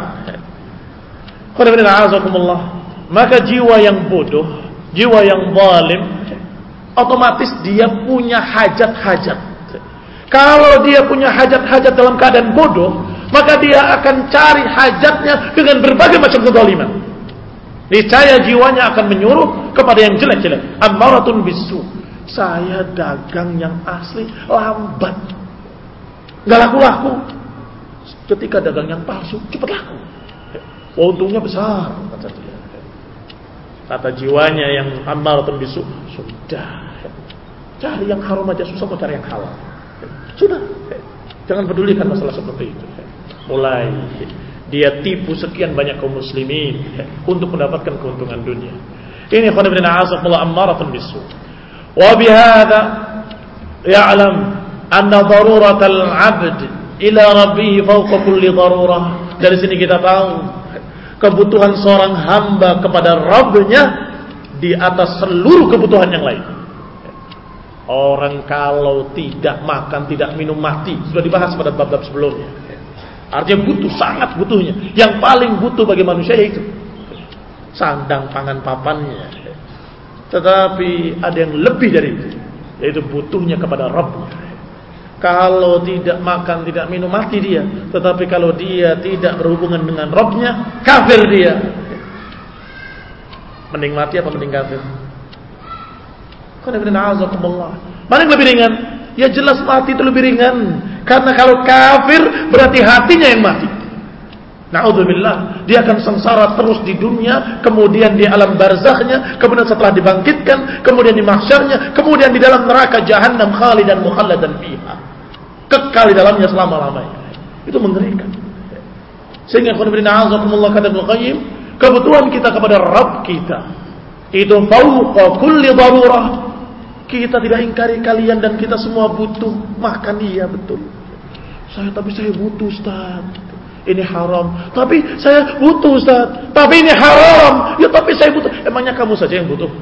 Speaker 1: Maka jiwa yang bodoh, jiwa yang zalim, otomatis dia punya hajat-hajat. Kalau dia punya hajat-hajat dalam keadaan bodoh, maka dia akan cari hajatnya dengan berbagai macam kezaliman. Niscaya jiwanya akan menyuruh kepada yang jelek-jelek. Ammaratun bisu. Saya dagang yang asli lambat, nggak laku-laku. Ketika dagang yang palsu cepat laku. Untungnya besar, kata dia. Kata jiwanya yang ammaratun bisu, sudah cari yang haram aja susah, mau cari yang halal. Sudah, jangan pedulikan masalah seperti itu. Mulai dia tipu sekian banyak kaum muslimin untuk mendapatkan keuntungan dunia. Ini khonibina azabullah ammaratun bisu. Wa bihadza ya'lam anna daruratal 'abd ila rabbih fawqa kulli darurah. Dari sini kita tahu kebutuhan seorang hamba kepada Rabbnya di atas seluruh kebutuhan yang lain. Orang kalau tidak makan, tidak minum, mati. Sudah dibahas pada bab-bab sebelumnya. Artinya butuh, sangat butuhnya. Yang paling butuh bagi manusia itu sandang, pangan, papannya. Tetapi ada yang lebih dari itu, yaitu butuhnya kepada Rabbnya. Kalau tidak makan, tidak minum, mati dia. Tetapi kalau dia tidak berhubungan dengan Rabbnya, kafir dia. Mending mati apa mending kafir? Mana yang lebih ringan? Ya jelas mati itu lebih ringan. Karena kalau kafir berarti hatinya yang mati. Na'udzubillah, dia akan sengsara terus di dunia, kemudian di alam barzakhnya, kemudian setelah dibangkitkan, kemudian di mahsyarnya, kemudian di dalam neraka jahannam khalidan mukhalladan fiha. Kekal di dalamnya selama-lamanya. Itu mengerikan. Sehingga kata Ibnu Qayyim, kebutuhan kita kepada Rabb kita itu fauqa kulli darurah. Kita tidak ingkari kalian dan kita semua butuh makan, iya betul. Tapi saya butuh, Ustaz. Ini haram. Tapi saya butuh, Ustaz. Tapi ini haram. Ya tapi saya butuh. Emangnya kamu saja yang butuh?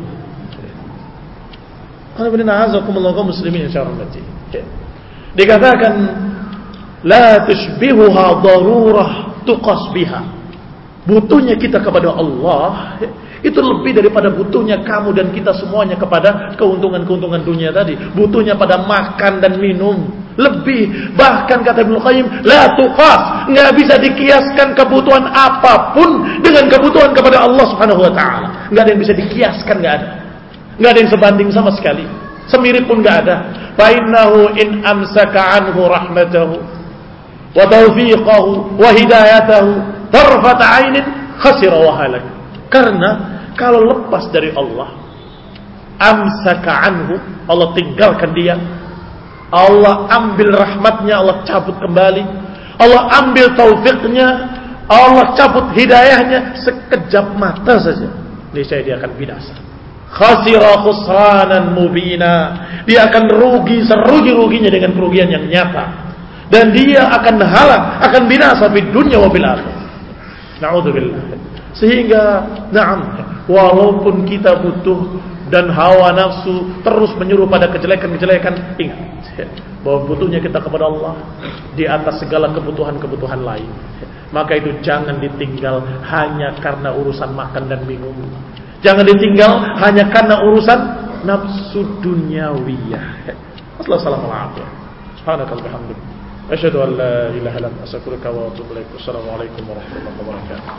Speaker 1: Alhamdulillah muslimin insyaallah. Dikatakan la tushbihuha darurah tuqas biha. Butuhnya kita kepada Allah itu lebih daripada butuhnya kamu dan kita semuanya kepada keuntungan-keuntungan dunia tadi. Butuhnya pada makan dan minum lebih. Bahkan kata Ibnu Qayyim, la tuqas, nggak bisa dikiaskan kebutuhan apapun dengan kebutuhan kepada Allah Subhanahu wa taala. Nggak ada yang bisa dikiaskan, nggak ada. Nggak ada yang sebanding sama sekali. Semirip pun nggak ada. Fa innahu in amsaka anhu rahmatahu wa tawfiqahu wa hidayatahu tarfat 'ainin khasira wa halak. Karena kalau lepas dari Allah, amsaka anhu, Allah tinggalkan dia, Allah ambil rahmatnya, Allah cabut kembali, Allah ambil taufiknya, Allah cabut hidayahnya, sekejap mata saja niscaya dia akan binasa. Khasira khusranan mubina, dia akan rugi serugi-ruginya dengan kerugian yang nyata, dan dia akan halak, akan binasa di dunia wa bil akhirah. Na'udzubillah. Sehingga, walaupun kita butuh dan hawa nafsu terus menyuruh pada kejelekan-kejelekan, ingat bahwa butuhnya kita kepada Allah di atas segala kebutuhan-kebutuhan lain. Maka itu jangan ditinggal hanya karena urusan makan dan minum. Jangan ditinggal hanya karena urusan nafsu duniawiyah. Wassalamualaikum. Subhanakallahumma wa bihamdika, asyhadu an la ilaha illa anta, astaghfiruka wa atubu ilaik. Wassalamualaikum warahmatullahi wabarakatuh.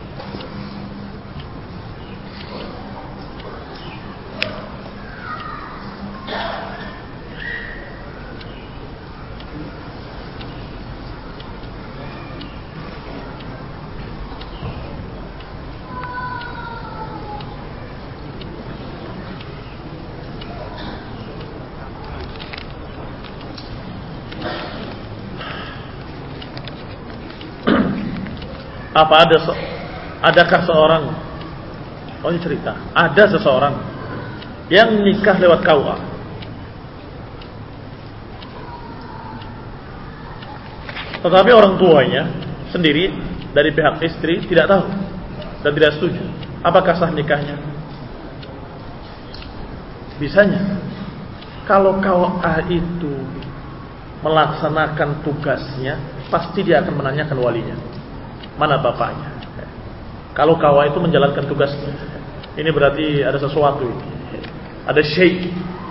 Speaker 1: Adakah seorang, ini cerita, ada seseorang yang nikah lewat KUA, tetapi orang tuanya sendiri dari pihak istri tidak tahu dan tidak setuju. Apakah sah nikahnya? Bisanya, kalau KUA itu melaksanakan tugasnya, pasti dia akan menanyakan walinya, mana bapaknya. Kalau KUA itu menjalankan tugasnya, ini berarti ada sesuatu, ada syai',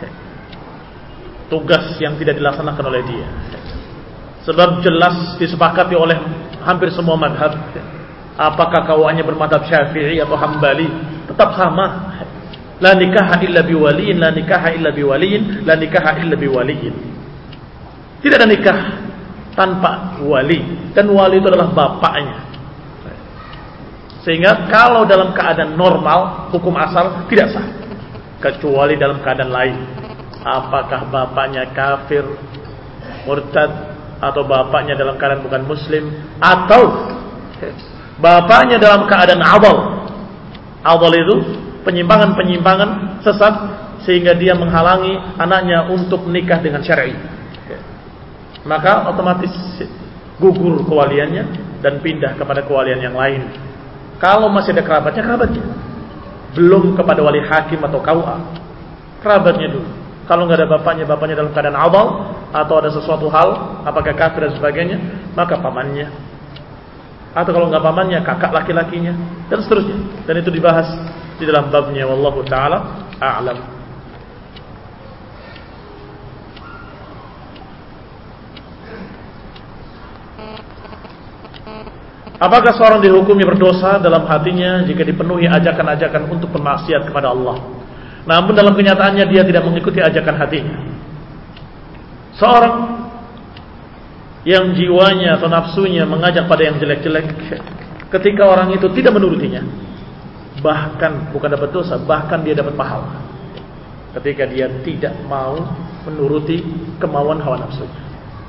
Speaker 1: tugas yang tidak dilaksanakan oleh dia. Sebab jelas disepakati oleh hampir semua madhab. Apakah KUA-nya bermadhab Syafi'i atau Hambali, tetap sama. La nikaha illa biwaliin, la nikaha illa biwaliin, la nikaha illa biwaliin. Tidak ada nikah tanpa wali, dan wali itu adalah bapaknya. Sehingga kalau dalam keadaan normal, hukum asal tidak sah, kecuali dalam keadaan lain. Apakah bapaknya kafir, murtad, atau bapaknya dalam keadaan bukan muslim, atau bapaknya dalam keadaan adal. Adal itu penyimpangan-penyimpangan sesat, sehingga dia menghalangi anaknya untuk menikah dengan syar'i. Maka otomatis gugur kewaliannya dan pindah kepada kewalian yang lain. Kalau masih ada kerabatnya, belum kepada wali hakim atau KUA, kerabatnya dulu. Kalau nggak ada bapaknya dalam keadaan adal, atau ada sesuatu hal, apakah kafir dan sebagainya, maka pamannya. Atau kalau nggak pamannya, kakak laki-lakinya, dan seterusnya. Dan itu dibahas di dalam babnya. Wallahu ta'ala a'lam. Apakah seorang dihukumi berdosa dalam hatinya jika dipenuhi ajakan-ajakan untuk bermaksiat kepada Allah, namun dalam kenyataannya dia tidak mengikuti ajakan hatinya? Seorang yang jiwanya atau nafsunya mengajak pada yang jelek-jelek, ketika orang itu tidak menurutinya, bahkan bukan dapat dosa, bahkan dia dapat pahala ketika dia tidak mau menuruti kemauan hawa nafsunya.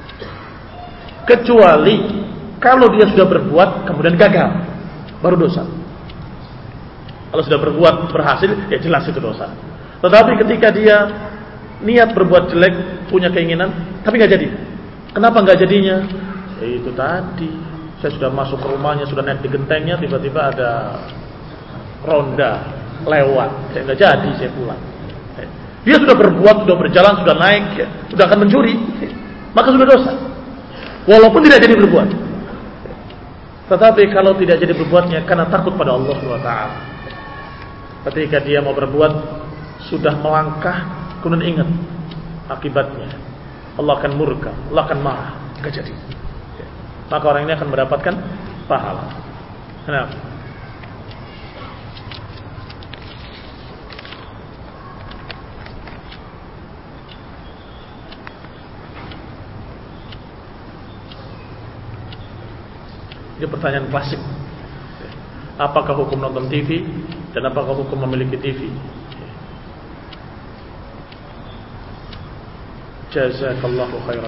Speaker 1: Kecuali kalau dia sudah berbuat kemudian gagal, baru dosa. Kalau sudah berbuat berhasil, ya jelas itu dosa. Tetapi ketika dia niat berbuat jelek, punya keinginan, tapi nggak jadi. Kenapa nggak jadinya? Ya itu tadi, saya sudah masuk ke rumahnya, sudah naik di gentengnya, tiba-tiba ada ronda lewat, saya nggak jadi, saya pulang. Dia sudah berbuat, sudah berjalan, sudah naik, sudah akan mencuri, maka sudah dosa. Walaupun tidak jadi berbuat. Tetapi kalau tidak jadi berbuatnya karena takut pada Allah SWT, ketika dia mau berbuat sudah melangkah, kemudian ingat akibatnya, Allah akan murka, Allah akan marah, gak jadi. Maka orang ini akan mendapatkan pahala. Kenapa? Ini pertanyaan klasik. Apakah hukum nonton TV dan apakah hukum memiliki TV? Jazakallahu khairan.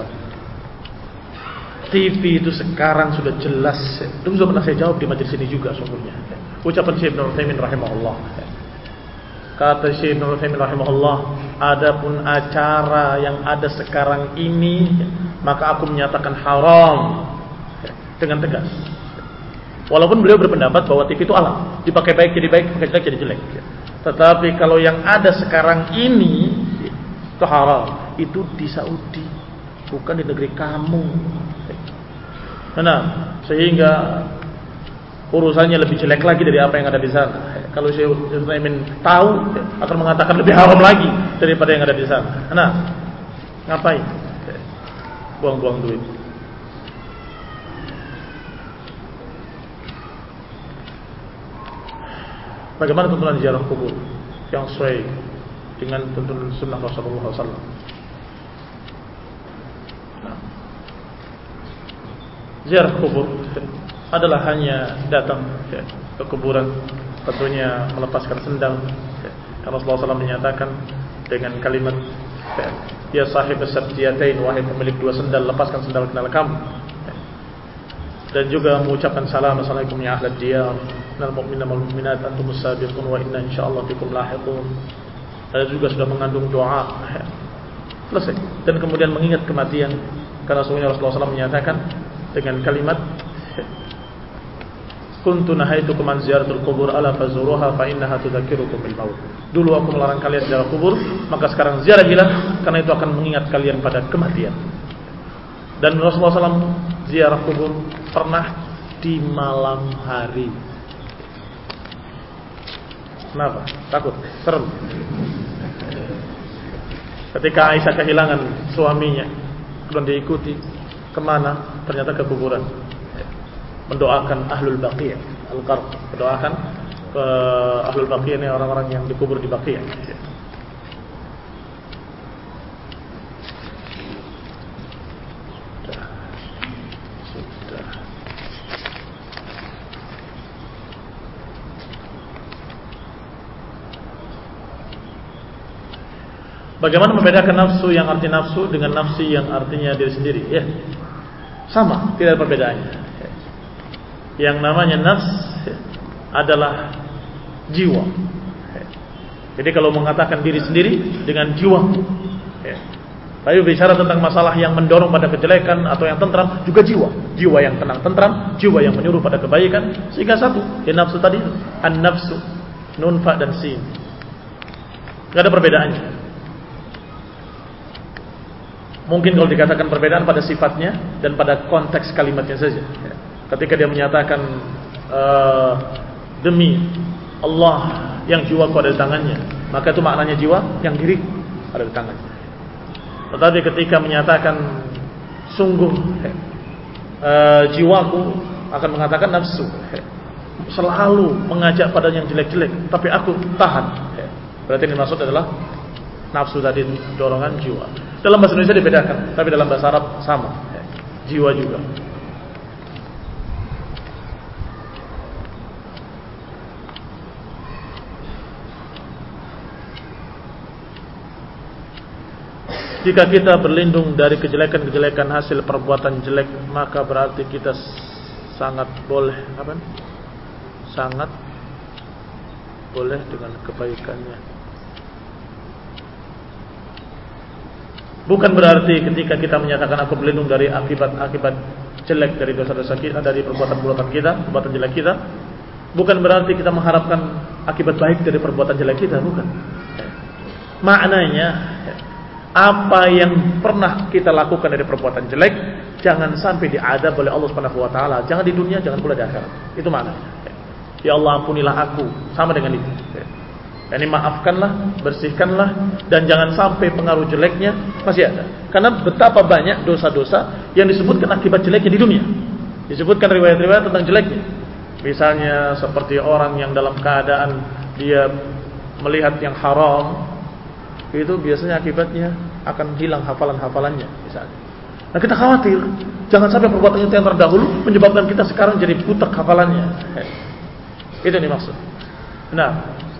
Speaker 1: TV itu sekarang sudah jelas. Itu sudah pernah saya jawab di majelis ini juga sungguhnya. Ucapan Syekh Ibnu Utsaimin rahimahullah. Kata Syekh Ibnu Utsaimin rahimahullah, adapun acara yang ada sekarang ini, maka aku menyatakan haram dengan tegas. Walaupun beliau berpendapat bahwa TV itu alam, dipakai baik jadi baik, dipakai jelek jadi jelek. Tetapi kalau yang ada sekarang ini itu haram, itu di Saudi, bukan di negeri kamu. Nah, sehingga urusannya lebih jelek lagi dari apa yang ada di sana. Kalau Syekh Utsaimin tahu, akan mengatakan lebih haram lagi daripada yang ada di sana. Nah, ngapain? Buang-buang duit. Bagaimana tuntunan ziarah kubur yang sesuai dengan tuntunan sunnah Rasulullah SAW? Ziarah kubur adalah hanya datang ke kuburan, tentunya melepaskan sendal. Karena Rasulullah SAW menyatakan dengan kalimat, ya sahib as-sabtiyatain, wahai pemilik dua sendal, lepaskan sendal kenal kamu. Dan juga mengucapkan salam, assalamualaikum ya ahlad diyar, innal mu'minina wal mu'minat antumus sabiqun wa inna insyaallah bikum lahiqun. Dan juga sudah mengandung doa. Selesai. Dan kemudian mengingat kematian, karena sesungguhnya Rasulullah SAW menyatakan dengan kalimat, kuntu nahaitukum an ziyaratul qubur ala fazuruha fa innaha tudzakirukum bil maut. Dulu aku melarang kalian ziarah kubur, maka sekarang ziarahilah, karena itu akan mengingat kalian pada kematian. Dan Rasulullah SAW ziarah kubur pernah di malam hari. Kenapa? Takut? Serem. Ketika Aisyah kehilangan suaminya, kemudian diikuti kemana? Ternyata ke kuburan. Mendoakan ahlul baqi', al-qarq, mendoakan ke ahlul baqi', ini orang-orang yang dikubur di baqi'. Bagaimana membedakan nafsu yang arti nafsu dengan nafsi yang artinya diri sendiri? Ya, sama, tidak ada perbedaannya. Yang namanya nafs adalah jiwa. Jadi kalau mengatakan diri sendiri dengan jiwa, tapi bicara tentang masalah yang mendorong pada kejelekan atau yang tentram, juga jiwa. Jiwa yang tenang tentram, jiwa yang menyuruh pada kebaikan. Sehingga satu, ya nafsu tadi, an-nafsu, nun, fa dan sin. Tidak ada perbedaannya. Mungkin kalau dikatakan perbedaan pada sifatnya dan pada konteks kalimatnya saja. Ketika dia menyatakan demi Allah yang jiwaku ada di tangannya, maka itu maknanya jiwa yang diri ada di tangannya. Tetapi ketika menyatakan sungguh jiwaku, akan mengatakan nafsu, selalu mengajak pada yang jelek-jelek, tapi aku tahan. Berarti yang dimaksud adalah nafsu tadi, dorongan jiwa. Dalam bahasa Indonesia dibedakan, tapi dalam bahasa Arab sama, jiwa juga. Jika kita berlindung dari kejelekan-kejelekan hasil perbuatan jelek, maka berarti kita sangat boleh, apa? Sangat boleh dengan kebaikannya. Bukan berarti ketika kita menyatakan aku berlindung dari akibat-akibat jelek dari dosa-dosa kita, dari perbuatan-perbuatan kita, perbuatan jelek kita, bukan berarti kita mengharapkan akibat baik dari perbuatan jelek kita, bukan. Maknanya, apa yang pernah kita lakukan dari perbuatan jelek, jangan sampai diadab oleh Allah Subhanahu wa taala, jangan di dunia, jangan pula di akhirat. Itu maknanya. Ya Allah, ampunilah aku, sama dengan itu. Yani maafkanlah, bersihkanlah, dan jangan sampai pengaruh jeleknya masih ada. Karena betapa banyak dosa-dosa yang disebutkan akibat jeleknya di dunia. Disebutkan riwayat-riwayat tentang jeleknya. Misalnya seperti orang yang dalam keadaan dia melihat yang haram, itu biasanya akibatnya akan hilang hafalan-hafalannya misalnya. Nah, kita khawatir jangan sampai perbuatan itu yang terdahulu menyebabkan kita sekarang jadi butek hafalannya. Itu yang dimaksud. Nah,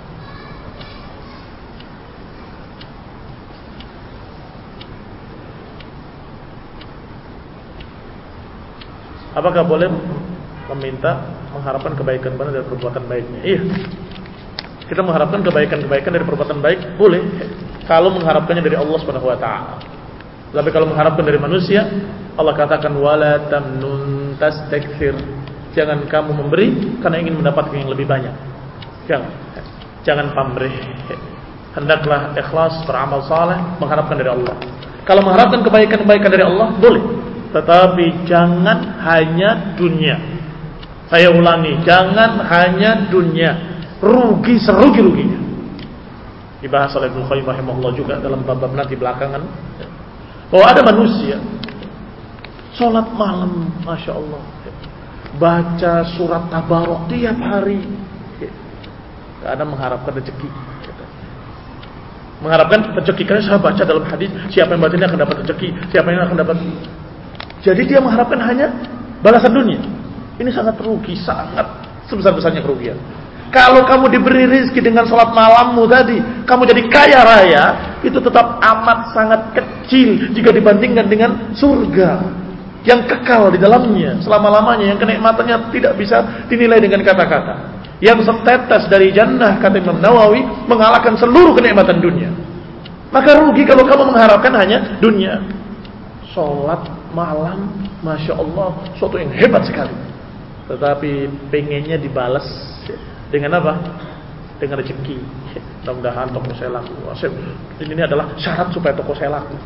Speaker 1: apakah boleh meminta mengharapkan kebaikan dari perbuatan baiknya? Iya. Kita mengharapkan kebaikan dari perbuatan baik boleh kalau mengharapkannya dari Allah Subhanahu wa taala. Tapi kalau mengharapkan dari manusia, Allah katakan wala tamnun tastakthir. Jangan kamu memberi karena ingin mendapatkan yang lebih banyak. Jangan pamrih. Hendaklah ikhlas beramal saleh, mengharapkan dari Allah. Kalau mengharapkan kebaikan-kebaikan dari Allah boleh, tetapi jangan hanya dunia. Saya ulangi, jangan hanya dunia. Rugi serugi-ruginya. Dibahas oleh Ibnu Qayyim rahimahullah juga dalam bab-bab nanti belakangan, bahwa ada manusia sholat malam, masya Allah, baca surat Tabarok tiap hari, karena mengharapkan rezeki. Mengharapkan rezeki, karena saya baca dalam hadis, siapa yang baca ini akan dapat rezeki, siapa yang akan dapat. Jadi dia mengharapkan hanya balasan dunia. Ini sangat rugi, sangat sebesar-besarnya kerugian. Kalau kamu diberi rezeki dengan sholat malammu tadi, kamu jadi kaya raya, itu tetap amat sangat kecil jika dibandingkan dengan surga yang kekal di dalamnya selama-lamanya, yang kenikmatannya tidak bisa dinilai dengan kata-kata. Yang setetes dari jannah, kata Imam Nawawi, mengalahkan seluruh kenikmatan dunia. Maka rugi kalau kamu mengharapkan hanya dunia. Sholat malam, masya Allah, suatu yang hebat sekali. Tetapi pengennya dibalas dengan apa? Dengan rezeki. Mudah-mudahan toko saya laku. Ini adalah syarat supaya toko saya laku.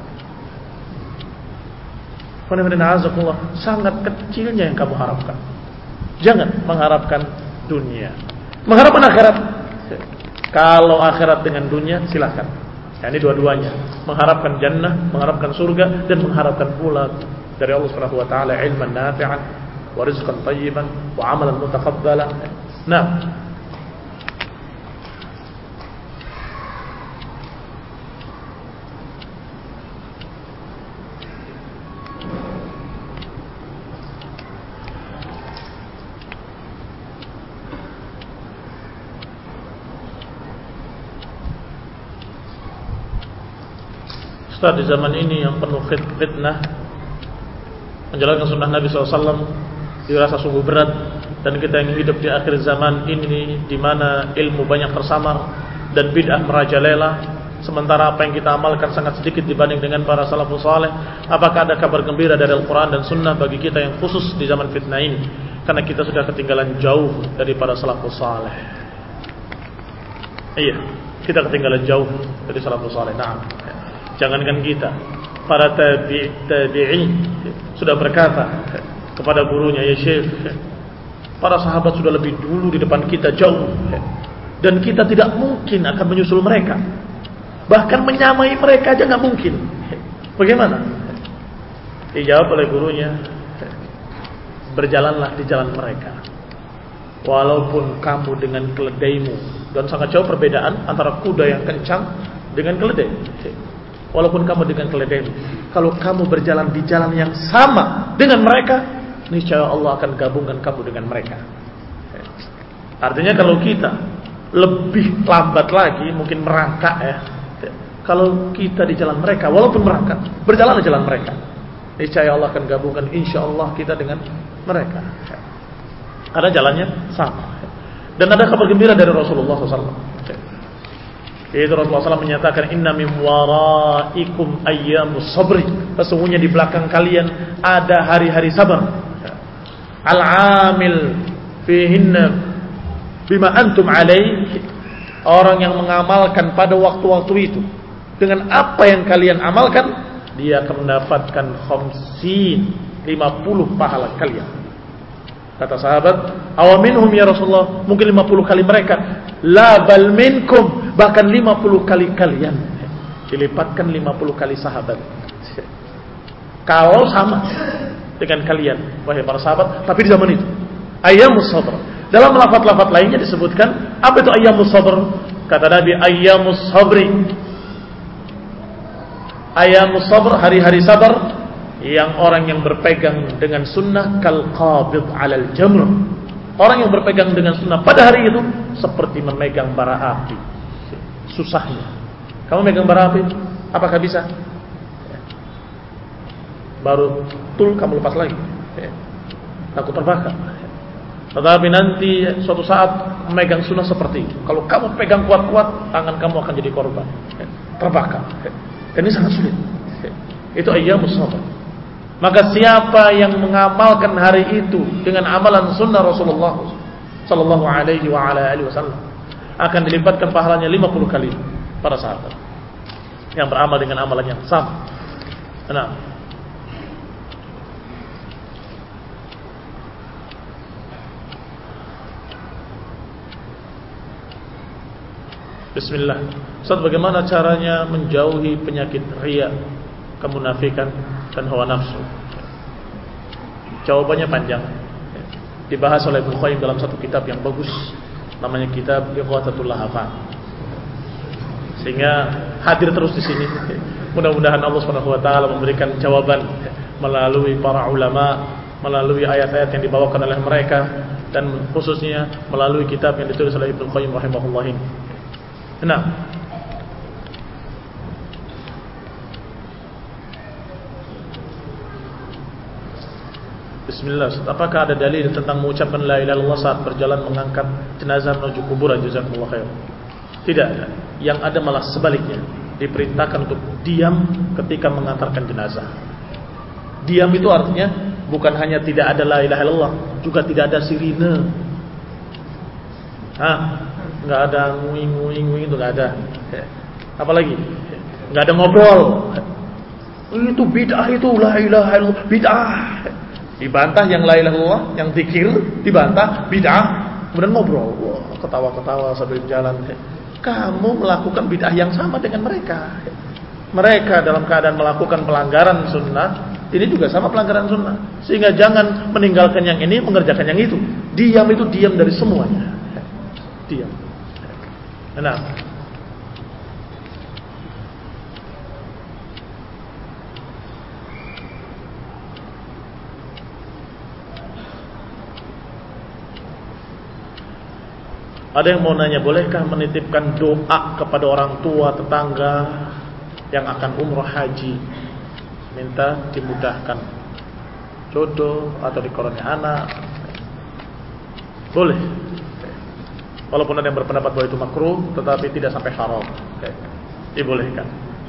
Speaker 1: Sangat kecilnya yang kamu harapkan. Jangan mengharapkan dunia. Mengharapkan akhirat. Kalau akhirat dengan dunia, silakan. Ini dua-duanya. Mengharapkan jannah, mengharapkan surga, dan mengharapkan pula dari Allah Subhanahu wa taala ilman nafi'an wa rizqan thayyiban wa 'amalan mutaqabbalan. Nah, Ustaz, di zaman ini yang penuh fitnah, menjalankan sunnah Nabi SAW dirasa sungguh berat, dan kita yang hidup di akhir zaman ini di mana ilmu banyak tersamar dan bid'ah merajalela, sementara apa yang kita amalkan sangat sedikit dibanding dengan para salafus saleh. Apakah ada kabar gembira dari Al-Quran dan Sunnah bagi kita yang khusus di zaman fitnah ini? Karena kita sudah ketinggalan jauh dari para salafus saleh. Iya, kita ketinggalan jauh dari salafus saleh. Nah, jangankan kita, para tabi'in sudah berkata kepada gurunya, ya Syekh, para sahabat sudah lebih dulu di depan kita jauh, dan kita tidak mungkin akan menyusul mereka. Bahkan menyamai mereka aja nggak mungkin. Bagaimana? Dijawab oleh gurunya, berjalanlah di jalan mereka, walaupun kamu dengan keledaimu. Dan sangat jauh perbedaan antara kuda yang kencang dengan keledai. Walaupun kamu dengan keledaimu, kalau kamu berjalan di jalan yang sama dengan mereka, niscaya Allah akan gabungkan kamu dengan mereka. Artinya kalau kita lebih lambat lagi, mungkin merangkak ya. Kalau kita di jalan mereka, walaupun merangkak, berjalan di jalan mereka, niscaya Allah akan gabungkan insya Allah kita dengan mereka. Karena jalannya sama. Dan ada kabar gembira dari Rasulullah SAW. Yaitu Rasulullah SAW menyatakan, inna min waraikum ayyamus sabri. Sesungguhnya di belakang kalian ada hari-hari sabar. Al-amil fihinna bima antum alaih. Orang yang mengamalkan pada waktu-waktu itu dengan apa yang kalian amalkan, dia akan mendapatkan 50 pahala kalian. Kata sahabat, awaminhum ya Rasulullah, mungkin 50 kali mereka. La bal minkum, bahkan 50 kali kalian. Dilipatkan 50 kali sahabat. Kalau sama dengan kalian, wahai para sahabat, tapi di zaman itu ayyamus sabr. Dalam lafaz-lafaz lainnya disebutkan, apa itu ayyamus sabr? Kata Nabi, ayyamus sabri. Ayyamus sabr, hari-hari sabar, yang orang yang berpegang dengan sunnah kal qabid alal jamr. Orang yang berpegang dengan sunnah pada hari itu seperti memegang bara api. Susahnya. Kamu megang bara api, apakah bisa? Baru tul kamu lepas lagi, takut terbakar. Tetapi nanti suatu saat memegang sunnah seperti itu, kalau kamu pegang kuat-kuat, tangan kamu akan jadi korban, terbakar. Dan ini sangat sulit. Itu ayyamus sabr. Maka siapa yang mengamalkan hari itu dengan amalan sunnah Rasulullah sallallahu alaihi wasallam akan dilipatkan pahalanya 50 kali para sahabat yang beramal dengan amalan yang sama. Nah, bismillah. Ustaz, bagaimana caranya menjauhi penyakit riya, kemunafikan dan hawa nafsu? Jawabannya panjang, dibahas oleh Ibnu Qayyim dalam satu kitab yang bagus, namanya kitab Ighathatul Lahafan. Sehingga hadir terus di sini. Mudah-mudahan Allah Subhanahu wa taala memberikan jawaban melalui para ulama, melalui ayat-ayat yang dibawakan oleh mereka, dan khususnya melalui kitab yang ditulis oleh Ibnu Qayyim rahimahullah ini. Nah, bismillah. Apakah ada dalil tentang mengucapkan la ilaha illallah saat berjalan mengangkat jenazah menuju kuburan? Jazakumullah khair. Tidak ada. Yang ada malah sebaliknya, diperintahkan untuk diam ketika mengantarkan jenazah. Diam itu artinya bukan hanya tidak ada la ilaha illallah, juga tidak ada sirine. Nggak ada nguing itu nggak ada. Apalagi nggak ada ngobrol. Itu bid'ah, itu la ilaha illallah bid'ah. Dibantah yang la ilaha illallah, yang zikir dibantah bid'ah, kemudian ngobrol, wah, ketawa-ketawa sambil jalan. Kamu melakukan bid'ah yang sama dengan mereka. Mereka dalam keadaan melakukan pelanggaran sunnah, ini juga sama pelanggaran sunnah. Sehingga jangan meninggalkan yang ini, mengerjakan yang itu. Diam itu diam dari semuanya. Diam. Nah, ada yang mau nanya, bolehkah menitipkan doa kepada orang tua, tetangga yang akan umroh haji, minta dimudahkan jodoh atau dikaruniai anak? Boleh. Walaupun ada yang berpendapat bahwa itu makruh, tetapi tidak sampai haram. Dibolehkan.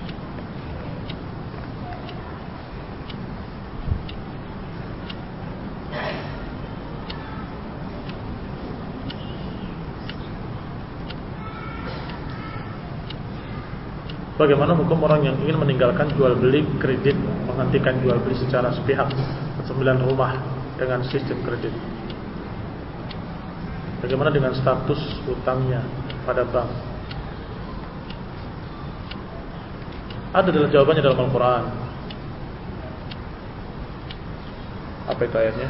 Speaker 1: Bagaimana hukum orang yang ingin meninggalkan jual beli kredit, menghentikan jual beli secara sepihak 9 rumah dengan sistem kredit? Bagaimana dengan status hutangnya pada bank? Ada dalam jawabannya dalam Al-Quran. Apa itu ayatnya?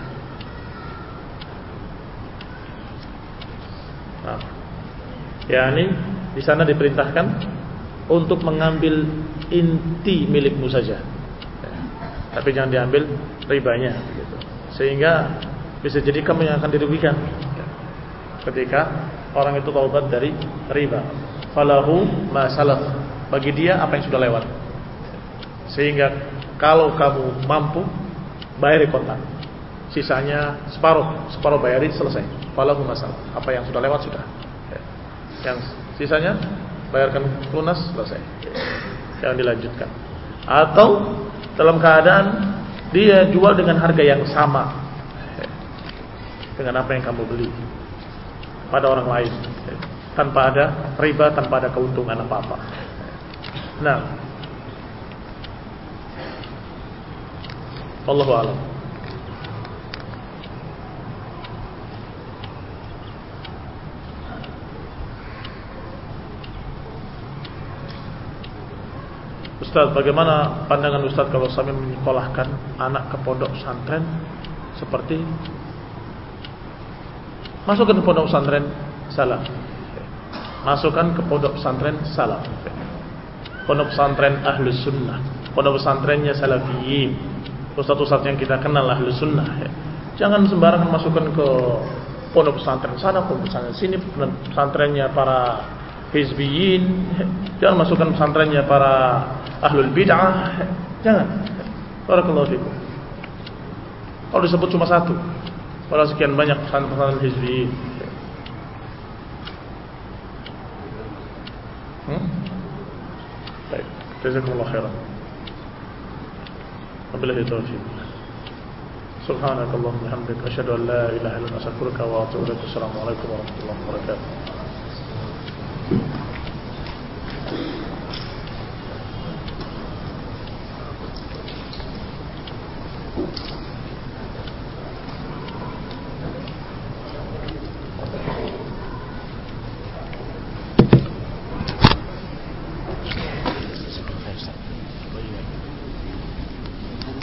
Speaker 1: Nah, yakni di sana diperintahkan untuk mengambil inti milikmu saja, tapi jangan diambil ribanya, gitu. Sehingga bisa jadi kamu yang akan dirugikan ketika orang itu taubat dari riba. Falahu ma salaf, bagi dia apa yang sudah lewat. Sehingga kalau kamu mampu, bayari kontan, sisanya separuh bayari, selesai. Falahu ma salaf, apa yang sudah lewat sudah, yang sisanya bayarkan lunas, selesai, jangan dilanjutkan. Atau dalam keadaan dia jual dengan harga yang sama dengan apa yang kamu beli pada orang lain, tanpa ada riba, tanpa ada keuntungan apa-apa. Nah, wallahu a'lam. Ustaz, bagaimana pandangan Ustaz kalau kami menyekolahkan anak ke pondok pesantren seperti masukkan ke pondok pesantren salaf, masukkan ke pondok pesantren salaf, pondok pesantren ahlus sunnah, pondok pesantrennya salafiyin, ustaz-ustaz yang kita kenal ahlus sunnah. Jangan sembarangan masukkan ke pondok pesantren sana, pondok pesantren sini, pesantrennya para hizbiyin. Jangan masukkan pesantrennya para ahlul bid'ah. Jangan. Barakallahu fikum. Kalau disebut cuma satu, kalau sekian banyak pesantren hizbiyin. Baik, jazakumullah khairan. Wabillahi taufiq. Subhanakallahumma wa bihamdika asyhadu an la ilaha illa anta astaghfiruka wa atubu ilaik. Assalamualaikum warahmatullahi wabarakatuh.